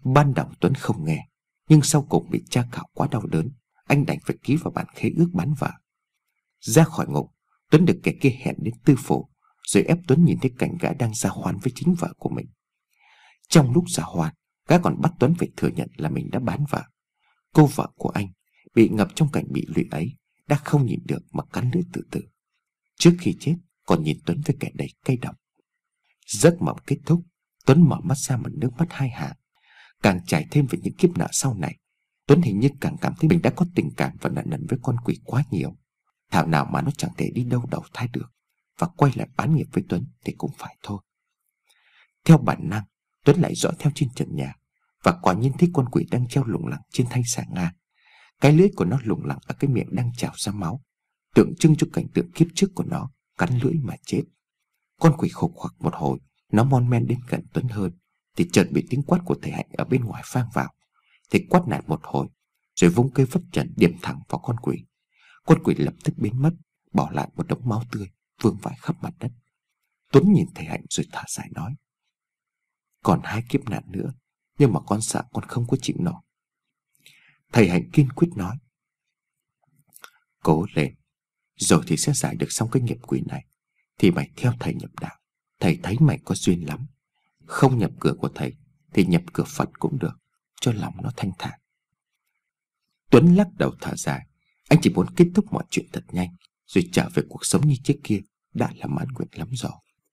Speaker 1: Ban đầu Tuấn không nghe, nhưng sau cùng bị tra khảo quá đau đớn, anh đành phải ký vào bản khế ước bán vợ. Ra khỏi ngục, Tuấn được kẻ kia hẹn đến tư phủ, rồi ép Tuấn nhìn thấy cảnh gã đang ra hoan với chính vợ của mình. Trong lúc ra hoan, gã còn bắt Tuấn phải thừa nhận là mình đã bán vợ. Cô vợ của anh bị ngập trong cảnh bị lụy ấy đã không nhìn được mà cắn lưỡi tự tử. Trước khi chết còn nhìn Tuấn với kẻ đầy cay độc. Giấc mộng kết thúc, Tuấn mở mắt ra mà nước mắt hai hàng. Càng trải thêm về những kiếp nợ sau này, Tuấn hình như càng cảm thấy mình đã có tình cảm và nợ nần với con quỷ quá nhiều. Thảo nào mà nó chẳng thể đi đâu đầu thai được, và quay lại bán nghiệp với Tuấn thì cũng phải thôi. Theo bản năng, Tuấn lại dõi theo trên trần nhà, và quả nhiên thấy con quỷ đang treo lủng lẳng trên thanh xà ngang. Cái lưỡi của nó lủng lẳng ở cái miệng đang trào ra máu, tượng trưng cho cảnh tượng kiếp trước của nó cắn lưỡi mà chết. Con quỷ khục khoặc một hồi, nó mon men đến gần Tuấn hơn, thì chợt bị tiếng quát của thầy Hạnh ở bên ngoài vang vào. Thầy quát nạt một hồi, rồi vung cây phất trần điểm thẳng vào con quỷ. Con quỷ lập tức biến mất, bỏ lại một đống máu tươi vương vãi khắp mặt đất. Tuấn nhìn thầy Hạnh rồi thở dài nói: còn 2 kiếp nạn nữa, nhưng mà con sợ con không có chịu nổi. Thầy Hạnh kiên quyết nói: cố lên, rồi thì sẽ giải được xong cái nghiệp quỷ này. Thì mày theo thầy nhập đạo, thầy thấy mày có duyên lắm. Không nhập cửa của thầy thì nhập cửa Phật cũng được, cho lòng nó thanh thản. Tuấn lắc đầu thở dài. Anh chỉ muốn kết thúc mọi chuyện thật nhanh, rồi trở về cuộc sống như trước kia đã là mãn nguyện lắm rồi.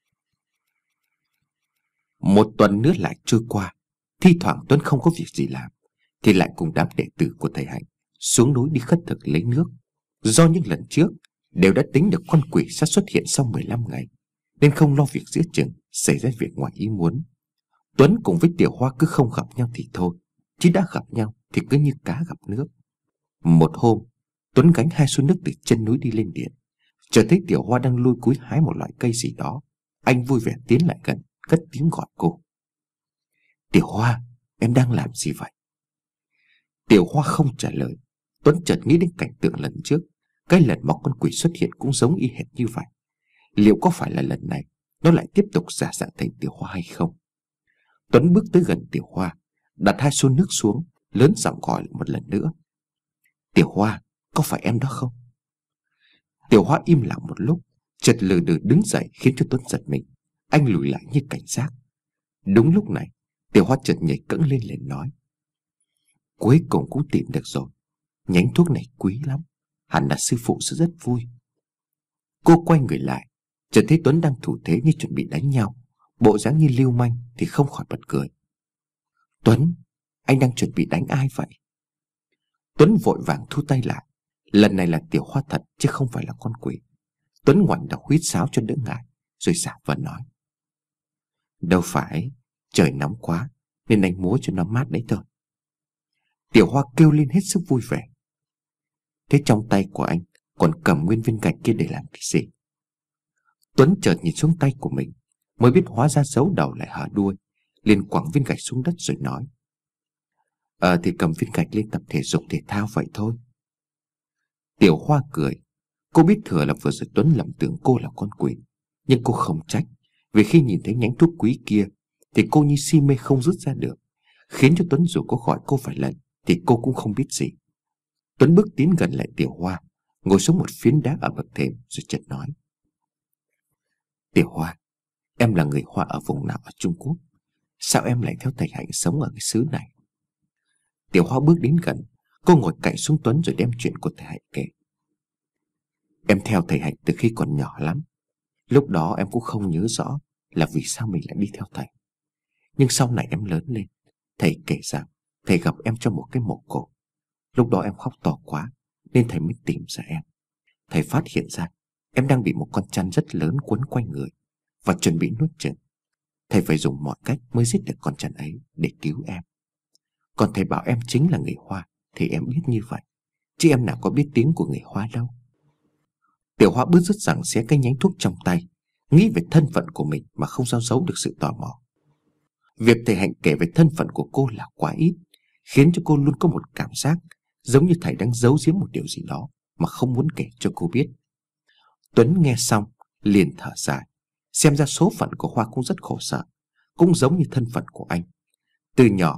Speaker 1: Một tuần nữa lại trôi qua. Thi thoảng Tuấn không có việc gì làm thì lại cùng đám đệ tử của thầy Hạnh xuống núi đi khất thực lấy nước. Do những lần trước đều đã tính được con quỷ sẽ xuất hiện sau 15 ngày, nên không lo việc giữa chừng xảy ra việc ngoài ý muốn. Tuấn cùng với Tiểu Hoa cứ không gặp nhau thì thôi, chứ đã gặp nhau thì cứ như cá gặp nước. Một hôm, Tuấn gánh 2 xô nước từ chân núi đi lên điện, chợt thấy Tiểu Hoa đang lôi cúi hái một loại cây gì đó. Anh vui vẻ tiến lại gần, cất tiếng gọi cô: Tiểu Hoa, em đang làm gì vậy? Tiểu Hoa không trả lời. Tuấn chợt nghĩ đến cảnh tượng lần trước, cái lần mà con quỷ xuất hiện cũng giống y hệt như vậy. Liệu có phải là lần này nó lại tiếp tục giả dạng thành Tiểu Hoa hay không? Tuấn bước tới gần Tiểu Hoa, đặt 2 xô nước xuống, lớn giọng gọi lại một lần nữa: Tiểu Hoa, có phải em đó không? Tiểu Hoa im lặng một lúc, chợt lừ đừ đứng dậy khiến cho Tuấn giật mình. Anh lùi lại như cảnh giác. Đúng lúc này, Tiểu Hoa chợt nhảy cẫng lên liền nói: cuối cùng cũng tìm được rồi. Nhánh thuốc này quý lắm, hẳn là sư phụ sẽ rất vui. Cô quay người lại, chợt thấy Tuấn đang thủ thế như chuẩn bị đánh nhau, bộ dáng như lưu manh, thì không khỏi bật cười. Tuấn, anh đang chuẩn bị đánh ai vậy? Tuấn vội vàng thu tay lại. Lần này là Tiểu Hoa thật chứ không phải là con quỷ. Tuấn ngoảnh đầu huýt sáo cho đỡ ngại, rồi giả vờ nói: đâu phải, trời nóng quá nên anh múa cho nó mát đấy thôi. Tiểu Hoa kêu lên hết sức vui vẻ. Thế trong tay của anh còn cầm nguyên viên gạch kia để làm cái gì? Tuấn chợt nhìn xuống tay của mình, mới biết hóa ra giấu đầu lại hở đuôi, liền quẳng viên gạch xuống đất rồi nói: thì cầm viên gạch lên tập thể dục thể thao vậy thôi. Tiểu Hoa cười. Cô biết thừa là vừa rồi Tuấn lầm tưởng cô là con quỷ, nhưng cô không trách, vì khi nhìn thấy nhánh thuốc quý kia thì cô như si mê không dứt ra được, khiến cho Tuấn dù có gọi cô vài lần thì cô cũng không biết gì. Tuấn bước tiến gần lại Tiểu Hoa, ngồi xuống một phiến đá ở bậc thềm, rồi chợt nói: Tiểu Hoa, em là người Hoa ở vùng nào ở Trung Quốc? Sao em lại theo thầy Hạnh sống ở cái xứ này? Tiểu Hoa bước đến gần, cô ngồi cạnh xuống Tuấn rồi đem chuyện của thầy Hạnh kể. Em theo thầy Hạnh từ khi còn nhỏ lắm. Lúc đó em cũng không nhớ rõ là vì sao mình lại đi theo thầy. Nhưng sau này em lớn lên, thầy kể rằng thầy gặp em trong một cái mộ cổ. Lúc đó em khóc to quá nên thầy mới tìm ra em. Thầy phát hiện ra em đang bị một con chăn rất lớn quấn quanh người và chuẩn bị nuốt chửng. Thầy phải dùng mọi cách mới giết được con chăn ấy để cứu em. Còn thầy bảo em chính là người Hoa thì em biết như vậy, chứ em nào có biết tiếng của người Hoa đâu. Tiểu Hoa bứt rứt rằng xé cái nhánh thuốc trong tay, nghĩ về thân phận của mình mà không sao giấu được sự tò mò. Việc thầy Hạnh kể về thân phận của cô là quá ít, khiến cho cô luôn có một cảm giác giống như thầy đang giấu giếm một điều gì đó mà không muốn kể cho cô biết. Tuấn nghe xong liền thở dài. Xem ra số phận của Hoa cũng rất khổ sở, cũng giống như thân phận của anh. Từ nhỏ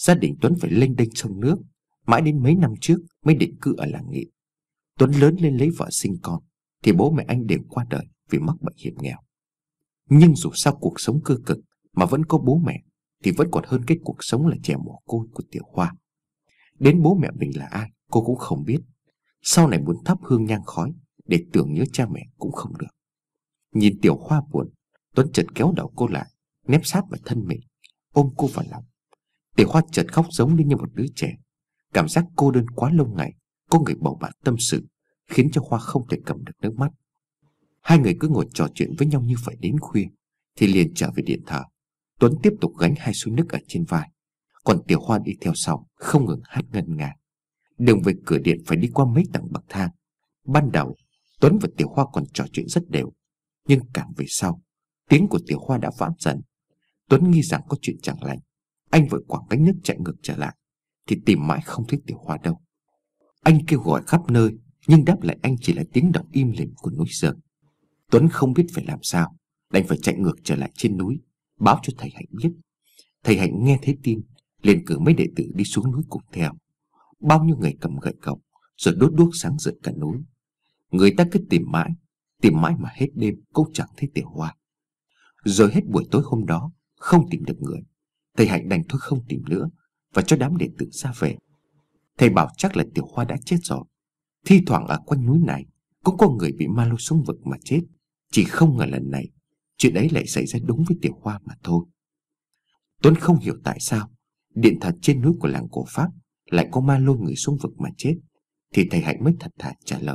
Speaker 1: Gia đình Tuấn phải lênh đênh sông nước, mãi đến mấy năm trước mới định cư ở làng Nghị. Tuấn lớn lên lấy vợ sinh con thì bố mẹ anh đều qua đời vì mắc bệnh hiểm nghèo. Nhưng dù sao cuộc sống cơ cực mà vẫn có bố mẹ thì vẫn còn hơn cái cuộc sống là trẻ mồ côi của Tiểu Hoa. Đến bố mẹ mình là ai cô cũng không biết. Sau này muốn thắp hương nhang khói để tưởng nhớ cha mẹ cũng không được. Nhìn Tiểu Hoa buồn, Tuấn chợt kéo đầu cô lại, nép sát vào thân mình, ôm cô vào lòng. Tiểu Hoa chợt khóc giống như một đứa trẻ. Cảm giác cô đơn quá lâu ngày, có người bầu bạn tâm sự, khiến cho Hoa không thể cầm được nước mắt. Hai người cứ ngồi trò chuyện với nhau như vậy đến khuya, thì liền trở về điện thờ. Tuấn tiếp tục gánh hai xôi nước ở trên vai, còn Tiểu Hoa đi theo sau, không ngừng hát ngân nga. Đường về cửa điện phải đi qua mấy tầng bậc thang. Ban đầu Tuấn và Tiểu Hoa còn trò chuyện rất đều, nhưng càng về sau, tiếng của Tiểu Hoa đã vãn dần. Tuấn nghi rằng có chuyện chẳng lành, anh vội quẳng gánh nước chạy ngược trở lại, thì tìm mãi không thấy Tiểu Hoa đâu. Anh kêu gọi khắp nơi, nhưng đáp lại anh chỉ là tiếng động im lìm của núi rừng. Tuấn không biết phải làm sao, đành phải chạy ngược trở lại trên núi, báo cho thầy Hạnh biết. Thầy Hạnh nghe thấy tin, liền cử mấy đệ tử đi xuống núi cùng theo. Bao nhiêu người cầm gậy gộc, rồi đốt đuốc sáng rực cả núi. Người ta cứ tìm mãi mà hết đêm cũng chẳng thấy Tiểu Hoa. Rồi hết buổi tối hôm đó, không tìm được người, thầy Hạnh đành thôi không tìm nữa và cho đám đệ tử ra về. Thầy bảo chắc là Tiểu Hoa đã chết rồi. Thi thoảng ở quanh núi này cũng có người bị ma lôi xuống vực mà chết, chỉ không ngờ lần này chuyện ấy lại xảy ra đúng với Tiểu Hoa mà thôi. Tuấn không hiểu tại sao điện thờ trên núi của làng cổ Pháp lại có ma lôi người xuống vực mà chết, thì thầy Hạnh mới thật thà trả lời.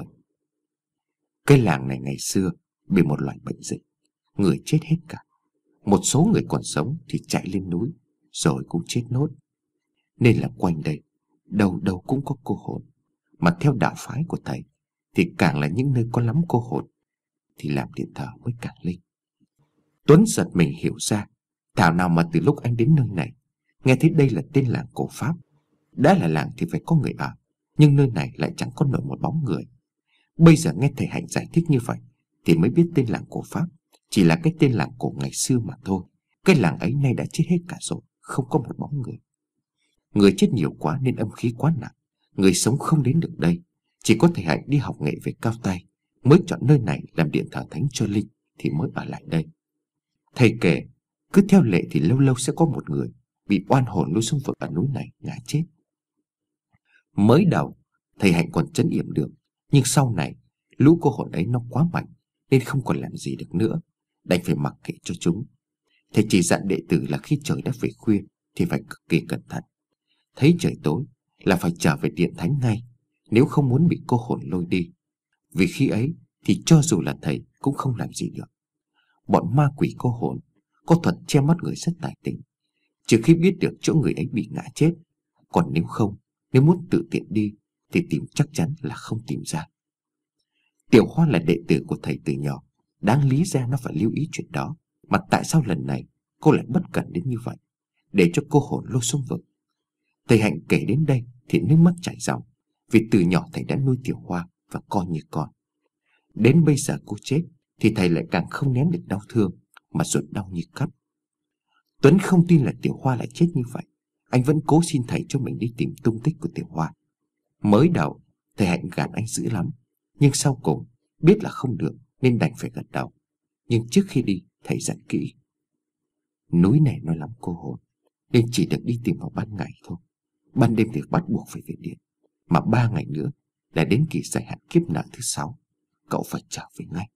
Speaker 1: Cái làng này ngày xưa bị một loại bệnh dịch, người chết hết cả. Một số người còn sống thì chạy lên núi, rồi cũng chết nốt. Nên là quanh đây đâu đâu cũng có cô hồn. Mà theo đạo phái của thầy thì càng là những nơi có lắm cô hồn thì làm điện thờ mới càng linh. Tuấn giật mình hiểu ra, thảo nào mà từ lúc anh đến nơi này, nghe thấy đây là tên làng cổ Pháp. Đã là làng thì phải có người ở, nhưng nơi này lại chẳng có nổi một bóng người. Bây giờ nghe thầy Hạnh giải thích như vậy thì mới biết tên làng cổ Pháp chỉ là cái tên làng cổ ngày xưa mà thôi. Cái làng ấy nay đã chết hết cả rồi, không có một bóng người. Người chết nhiều quá nên âm khí quá nặng, người sống không đến được đây. Chỉ có thầy Hạnh đi học nghệ về cao tay mới chọn nơi này làm điện thờ thánh cho linh thì mới ở lại đây. Thầy kể cứ theo lệ thì lâu lâu sẽ có một người bị oan hồn lôi xuống vực ở núi này ngã chết. Mới đầu thầy Hạnh còn trấn yểm được, nhưng sau này lũ cô hồn ấy nó quá mạnh nên không còn làm gì được nữa, đành phải mặc kệ cho chúng. Thầy chỉ dặn đệ tử là khi trời đã về khuya thì phải cực kỳ cẩn thận. Thấy trời tối là phải trở về điện thánh ngay, nếu không muốn bị cô hồn lôi đi. Vì khi ấy thì cho dù là thầy cũng không làm gì được. Bọn ma quỷ cô hồn có thuật che mắt người rất tài tình, trừ khi biết được chỗ người ấy bị ngã chết. Còn nếu không, nếu muốn tự tiện đi thì tìm chắc chắn là không tìm ra. Tiểu Hoa là đệ tử của thầy từ nhỏ, đáng lý ra nó phải lưu ý chuyện đó, mà tại sao lần này cô lại bất cẩn đến như vậy, để cho cô hồn lôi xuống vực. Thầy Hạnh kể đến đây thì nước mắt chảy ròng, vì từ nhỏ thầy đã nuôi Tiểu Hoa và coi như con. Đến bây giờ cô chết thì thầy lại càng không nén được đau thương, mà ruột đau như cắt. Tuấn không tin là Tiểu Hoa lại chết như vậy. Anh vẫn cố xin thầy cho mình đi tìm tung tích của Tiểu Hoa. Mới đầu thầy Hạnh gạt anh dữ lắm, nhưng sau cùng biết là không được nên đành phải gật đầu. Nhưng trước khi đi thầy dặn kỹ: núi này nó lắm cô hồn, nên chỉ được đi tìm vào ban ngày thôi. Ban đêm thì bắt buộc phải về điện, mà 3 ngày nữa là đến kỳ giải hạn kiếp nợ thứ 6. Cậu phải trở về ngay.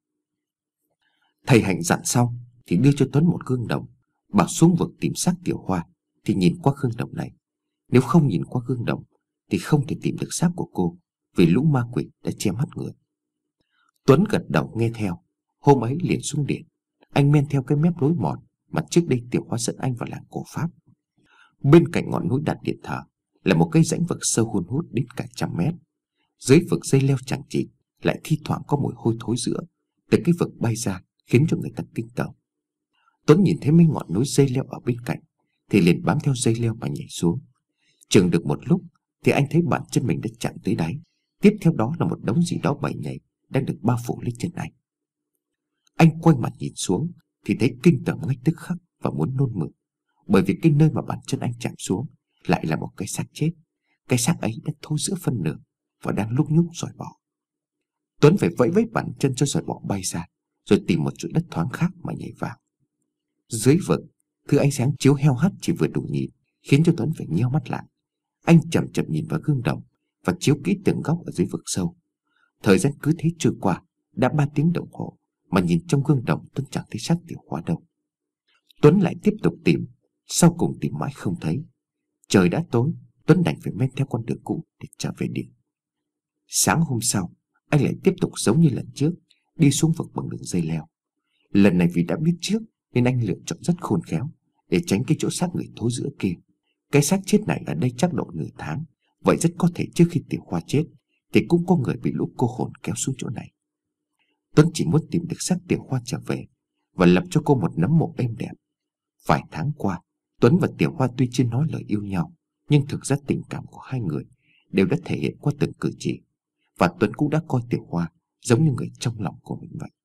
Speaker 1: Thầy Hạnh dặn xong thì đưa cho Tuấn một gương đồng, bảo xuống vực tìm xác Tiểu Hoa thì nhìn qua gương đồng này. Nếu không nhìn qua gương đồng thì không thể tìm được xác của cô, vì lũ ma quỷ đã che mắt người. Tuấn gật đầu nghe theo. Hôm ấy liền xuống điện. Anh men theo cái mép lối mòn mà trước đây Tiểu Hoa dẫn anh vào làng cổ Pháp. Bên cạnh ngọn núi đặt điện thờ là một cái rãnh vực sâu hun hút đến cả 100 mét. Dưới vực dây leo chằng chịt, lại thi thoảng có mùi hôi thối rữa từ cái vực bay ra, khiến cho người ta kinh tởm. Tuấn nhìn thấy mấy ngọn núi dây leo ở bên cạnh thì liền bám theo dây leo mà nhảy xuống. Chừng được một lúc thì anh thấy bàn chân mình đã chạm tới đáy. Tiếp theo đó là một đống gì đó bầy nhầy đang được bao phủ lấy chân anh. Anh quay mặt nhìn xuống thì thấy kinh tởm ngay tức khắc và muốn nôn mửa, bởi vì cái nơi mà bàn chân anh chạm xuống lại là một cái xác chết. Cái xác ấy đã thối rữa phân nửa và đang lúc nhúc giỏi bọ. Tuấn phải vẫy vẫy bàn chân cho giỏi bọ bay ra, rồi tìm một chỗ đất thoáng khác mà nhảy vào. Dưới vực, thứ ánh sáng chiếu heo hắt chỉ vừa đủ nhìn, khiến cho Tuấn phải nheo mắt lại. Anh chậm chậm nhìn vào gương đồng và chiếu kỹ từng góc ở dưới vực sâu. Thời gian cứ thế trôi qua, đã 3 tiếng đồng hồ mà nhìn trong gương đồng Tuấn chẳng thấy xác Tiểu Hoa đâu. Tuấn lại tiếp tục tìm, sau cùng tìm mãi không thấy. Trời đã tối, Tuấn đành phải men theo con đường cũ để trở về điện. Sáng hôm sau, anh lại tiếp tục giống như lần trước, đi xuống vực bằng đường dây leo. Lần này vì đã biết trước nên anh lựa chọn rất khôn khéo để tránh cái chỗ xác người thối rữa kia. Cái xác chết này ở đây chắc độ nửa tháng, vậy rất có thể trước khi Tiểu Hoa chết thì cũng có người bị lũ cô hồn kéo xuống chỗ này. Tuấn chỉ muốn tìm được xác Tiểu Hoa trở về và lập cho cô một nấm mộ êm đẹp. Vài tháng qua, Tuấn và Tiểu Hoa tuy chưa nói lời yêu nhau, nhưng thực ra tình cảm của hai người đều đã thể hiện qua từng cử chỉ, và Tuấn cũng đã coi Tiểu Hoa giống như người trong lòng của mình vậy.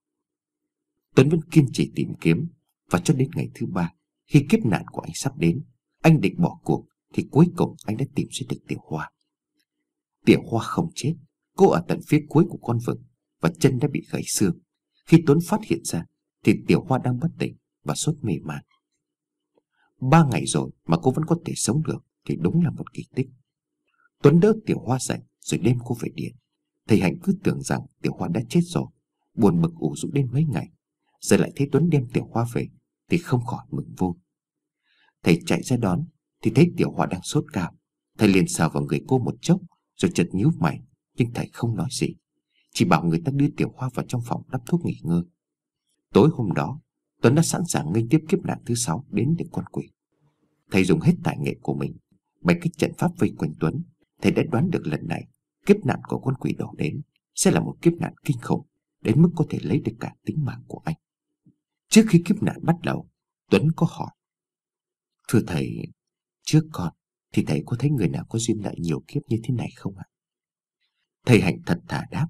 Speaker 1: Tuấn vẫn kiên trì tìm kiếm, và cho đến ngày thứ 3, khi kiếp nạn của anh sắp đến, anh định bỏ cuộc thì cuối cùng anh đã tìm ra được Tiểu Hoa. Tiểu Hoa không chết, cô ở tận phía cuối của con vực và chân đã bị gãy xương. Khi Tuấn phát hiện ra thì Tiểu Hoa đang bất tỉnh và sốt mê man. 3 ngày rồi mà cô vẫn có thể sống được thì đúng là một kỳ tích. Tuấn đỡ Tiểu Hoa dậy rồi đem cô về điện. Thầy Hạnh cứ tưởng rằng Tiểu Hoa đã chết rồi, buồn bực ủ rũ đến mấy ngày. Giờ lại thấy Tuấn đem Tiểu Hoa về thì không khỏi mừng vô. Thầy chạy ra đón thì thấy Tiểu Hoa đang sốt cao. Thầy liền sờ vào người cô một chốc rồi chợt nhíu mày, nhưng thầy không nói gì, chỉ bảo người ta đưa Tiểu Hoa vào trong phòng đắp thuốc nghỉ ngơi. Tối hôm đó, Tuấn đã sẵn sàng nghênh tiếp kiếp nạn thứ 6 đến được con quỷ. Thầy dùng hết tài nghệ của mình, bày cái trận pháp vây quanh Tuấn. Thầy đã đoán được lần này kiếp nạn của con quỷ đổ đến sẽ là một kiếp nạn kinh khủng, đến mức có thể lấy được cả tính mạng của anh. Trước khi kiếp nạn bắt đầu, Tuấn có hỏi: "Thưa thầy, trước con thì thầy có thấy người nào có duyên nợ nhiều kiếp như thế này không ạ?" Thầy Hạnh thật thà đáp: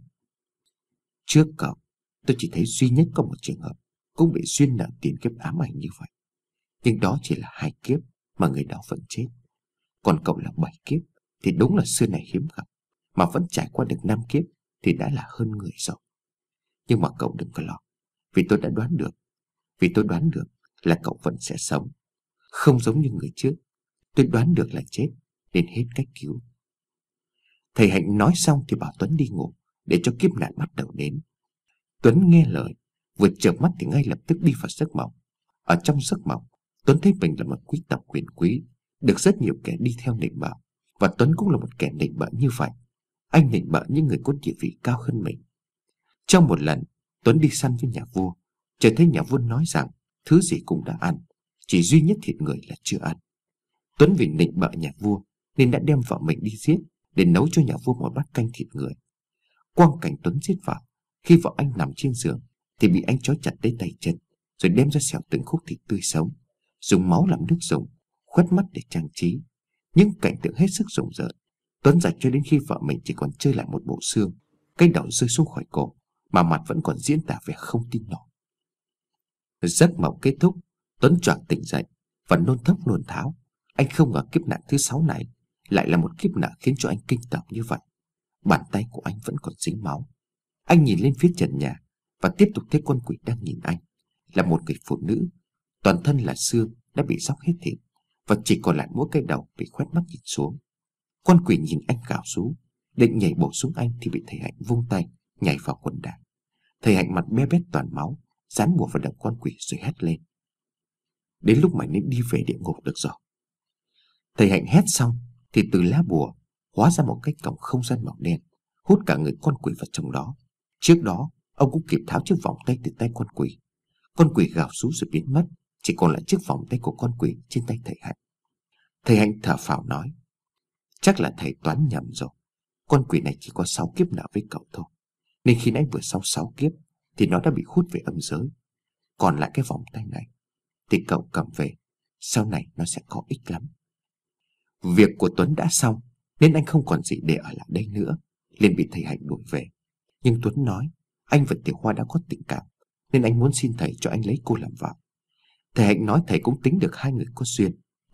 Speaker 1: "Trước cậu, tôi chỉ thấy duy nhất có một trường hợp cũng bị duyên nợ tiền kiếp ám ảnh như vậy. Nhưng đó chỉ là 2 kiếp mà người đó vẫn chết. Còn cậu là 7 kiếp thì đúng là xưa này hiếm gặp, mà vẫn trải qua được 5 kiếp thì đã là hơn người rồi. Nhưng mà cậu đừng có lo, vì tôi đã đoán được. Vì tôi đoán được là cậu vẫn sẽ sống. Không giống như người trước, tôi đoán được là chết nên hết cách cứu." Thầy Hạnh nói xong thì bảo Tuấn đi ngủ để cho kiếp nạn bắt đầu đến. Tuấn nghe lời, vừa chợp mắt thì ngay lập tức đi vào giấc mộng. Ở trong giấc mộng, Tuấn thấy mình là một quý tộc quyền quý, được rất nhiều kẻ đi theo nịnh bợ, và Tuấn cũng là một kẻ nịnh bợ như vậy. Anh nịnh bợ những người có địa vị cao hơn mình. Trong một lần, Tuấn đi săn với nhà vua, chợt thấy nhà vua nói rằng thứ gì cũng đã ăn, chỉ duy nhất thịt người là chưa ăn. Tuấn vì nịnh bợ nhà vua nên đã đem vợ mình đi giết để nấu cho nhà vua một bát canh thịt người. Quang cảnh Tuấn giết vợ, khi vợ anh nằm trên giường thì bị anh trói chặt tới tay chân, rồi đem ra xẻo từng khúc thịt tươi sống, dùng máu làm nước dùng, khuét mắt để trang trí. Những cảnh tượng hết sức rùng rợn. Tuấn dạch cho đến khi vợ mình chỉ còn chơi lại một bộ xương, cái đầu rơi xuống khỏi cổ, mà mặt vẫn còn diễn tả vẻ không tin nổi. Giấc mộng kết thúc, Tuấn choàng tỉnh dậy và nôn thốc nôn tháo. Anh không ngờ kiếp nạn thứ 6 này lại là một kiếp nạn khiến cho anh kinh tởm như vậy. Bàn tay của anh vẫn còn dính máu. Anh nhìn lên phía trần nhà và tiếp tục thấy con quỷ đang nhìn anh, là một người phụ nữ, toàn thân là xương đã bị róc hết thịt và chỉ còn lại mỗi cái đầu bị khoét mắt nhìn xuống. Con quỷ nhìn anh gào rú, định nhảy bổ xuống anh thì bị thầy Hạnh vung tay nhảy vào quần đàn. Thầy Hạnh mặt be bét toàn máu, dán bùa vào đầu con quỷ rồi hét lên: "Đến lúc mày nên đi về địa ngục được rồi." Thầy Hạnh hét xong thì từ lá bùa hóa ra một cái cổng không gian màu đen, hút cả người con quỷ vào trong đó. Trước đó ông cũng kịp tháo chiếc vòng tay từ tay con quỷ. Con quỷ gào rú rồi biến mất, chỉ còn lại chiếc vòng tay của con quỷ trên tay thầy Hạnh. Thầy Hạnh thở phào nói: "Chắc là thầy toán nhầm rồi. Con quỷ này chỉ có 6 kiếp nợ với cậu thôi, nên khi nãy vừa sau 6 kiếp thì nó đã bị hút về âm giới. Còn lại cái vòng tay này thì cậu cầm về, sau này nó sẽ có ích lắm." Việc của Tuấn đã xong nên anh không còn gì để ở lại đây nữa, liền bị thầy Hạnh đuổi về. Nhưng Tuấn nói anh và Tiểu Hoa đã có tình cảm nên anh muốn xin thầy cho anh lấy cô làm vợ. Thầy Hạnh nói thầy cũng tính được hai người có duyên,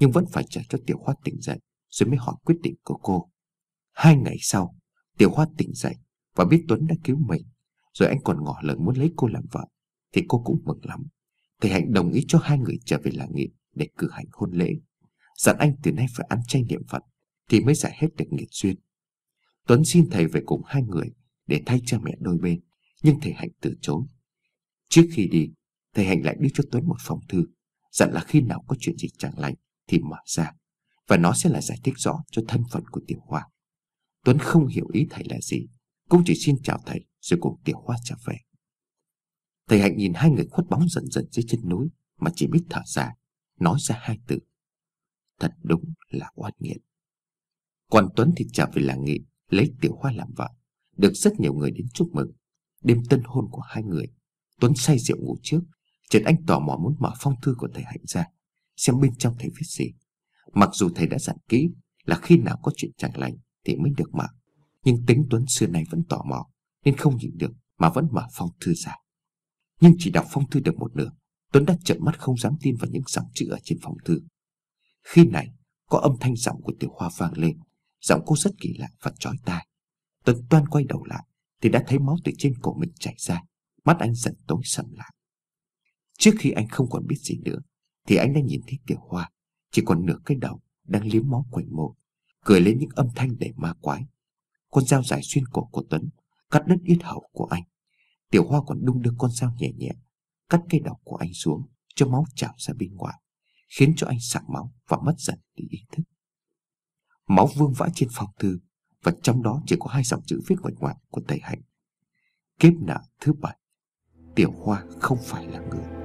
Speaker 1: nhưng vẫn phải chờ cho Tiểu Hoa tỉnh dậy rồi mới hỏi quyết định của cô. 2 ngày sau, Tiểu Hoa tỉnh dậy và biết Tuấn đã cứu mình, rồi anh còn ngỏ lời muốn lấy cô làm vợ, thì cô cũng mừng lắm. Thầy Hạnh đồng ý cho hai người trở về làng Nghị để cử hành hôn lễ, dặn anh từ nay phải ăn chay niệm Phật thì mới giải hết được nghiệt duyên. Tuấn xin thầy về cùng hai người để thay cha mẹ đôi bên, nhưng thầy Hạnh từ chối. Trước khi đi, thầy Hạnh lại đưa cho Tuấn một phong thư, dặn là khi nào có chuyện gì chẳng lành thì mở ra, và nó sẽ là giải thích rõ cho thân phận của Tiểu Hoa. Tuấn không hiểu ý thầy là gì, cũng chỉ xin chào thầy rồi cùng Tiểu Hoa trở về. Thầy Hạnh nhìn hai người khuất bóng dần dần dưới chân núi mà chỉ biết thở dài, nói ra hai từ: thật đúng là oan nghiệt. Còn Tuấn thì trở về làng Nghị lấy Tiểu Hoa làm vợ, được rất nhiều người đến chúc mừng. Đêm tân hôn của hai người, Tuấn say rượu ngủ trước, chợt anh tò mò muốn mở phong thư của thầy Hạnh ra, xem bên trong thầy viết gì. Mặc dù thầy đã dặn kỹ là khi nào có chuyện chẳng lành thì mới được mở, nhưng tính Tuấn xưa nay vẫn tò mò nên không nhịn được mà vẫn mở phong thư ra. Nhưng chỉ đọc phong thư được một nửa, Tuấn đã trợn mắt không dám tin vào những dòng chữ ở trên phong thư. Khi này có âm thanh giọng của Tiểu Hoa vang lên. Giọng cô rất kỳ lạ và chói tai. Tuấn toan quay đầu lại thì đã thấy máu từ trên cổ mình chảy ra. Mắt anh dần tối sầm lại. Trước khi anh không còn biết gì nữa thì anh đã nhìn thấy Tiểu Hoa chỉ còn nửa cái đầu đang liếm máu quanh môi, cười lên những âm thanh đầy ma quái. Con dao dài xuyên cổ của Tuấn cắt đứt yết hầu của anh. Tiểu Hoa còn đung đưa con dao nhẹ nhẹ cắt cái đầu của anh xuống cho máu trào ra bên ngoài, khiến cho anh sặc máu và mất dần đi ý thức. Máu vương vãi trên phong thư, và trong đó chỉ có hai dòng chữ viết ngoạch ngoạc của thầy Hạnh: kiếp nạn thứ 7, Tiểu Hoa không phải là người.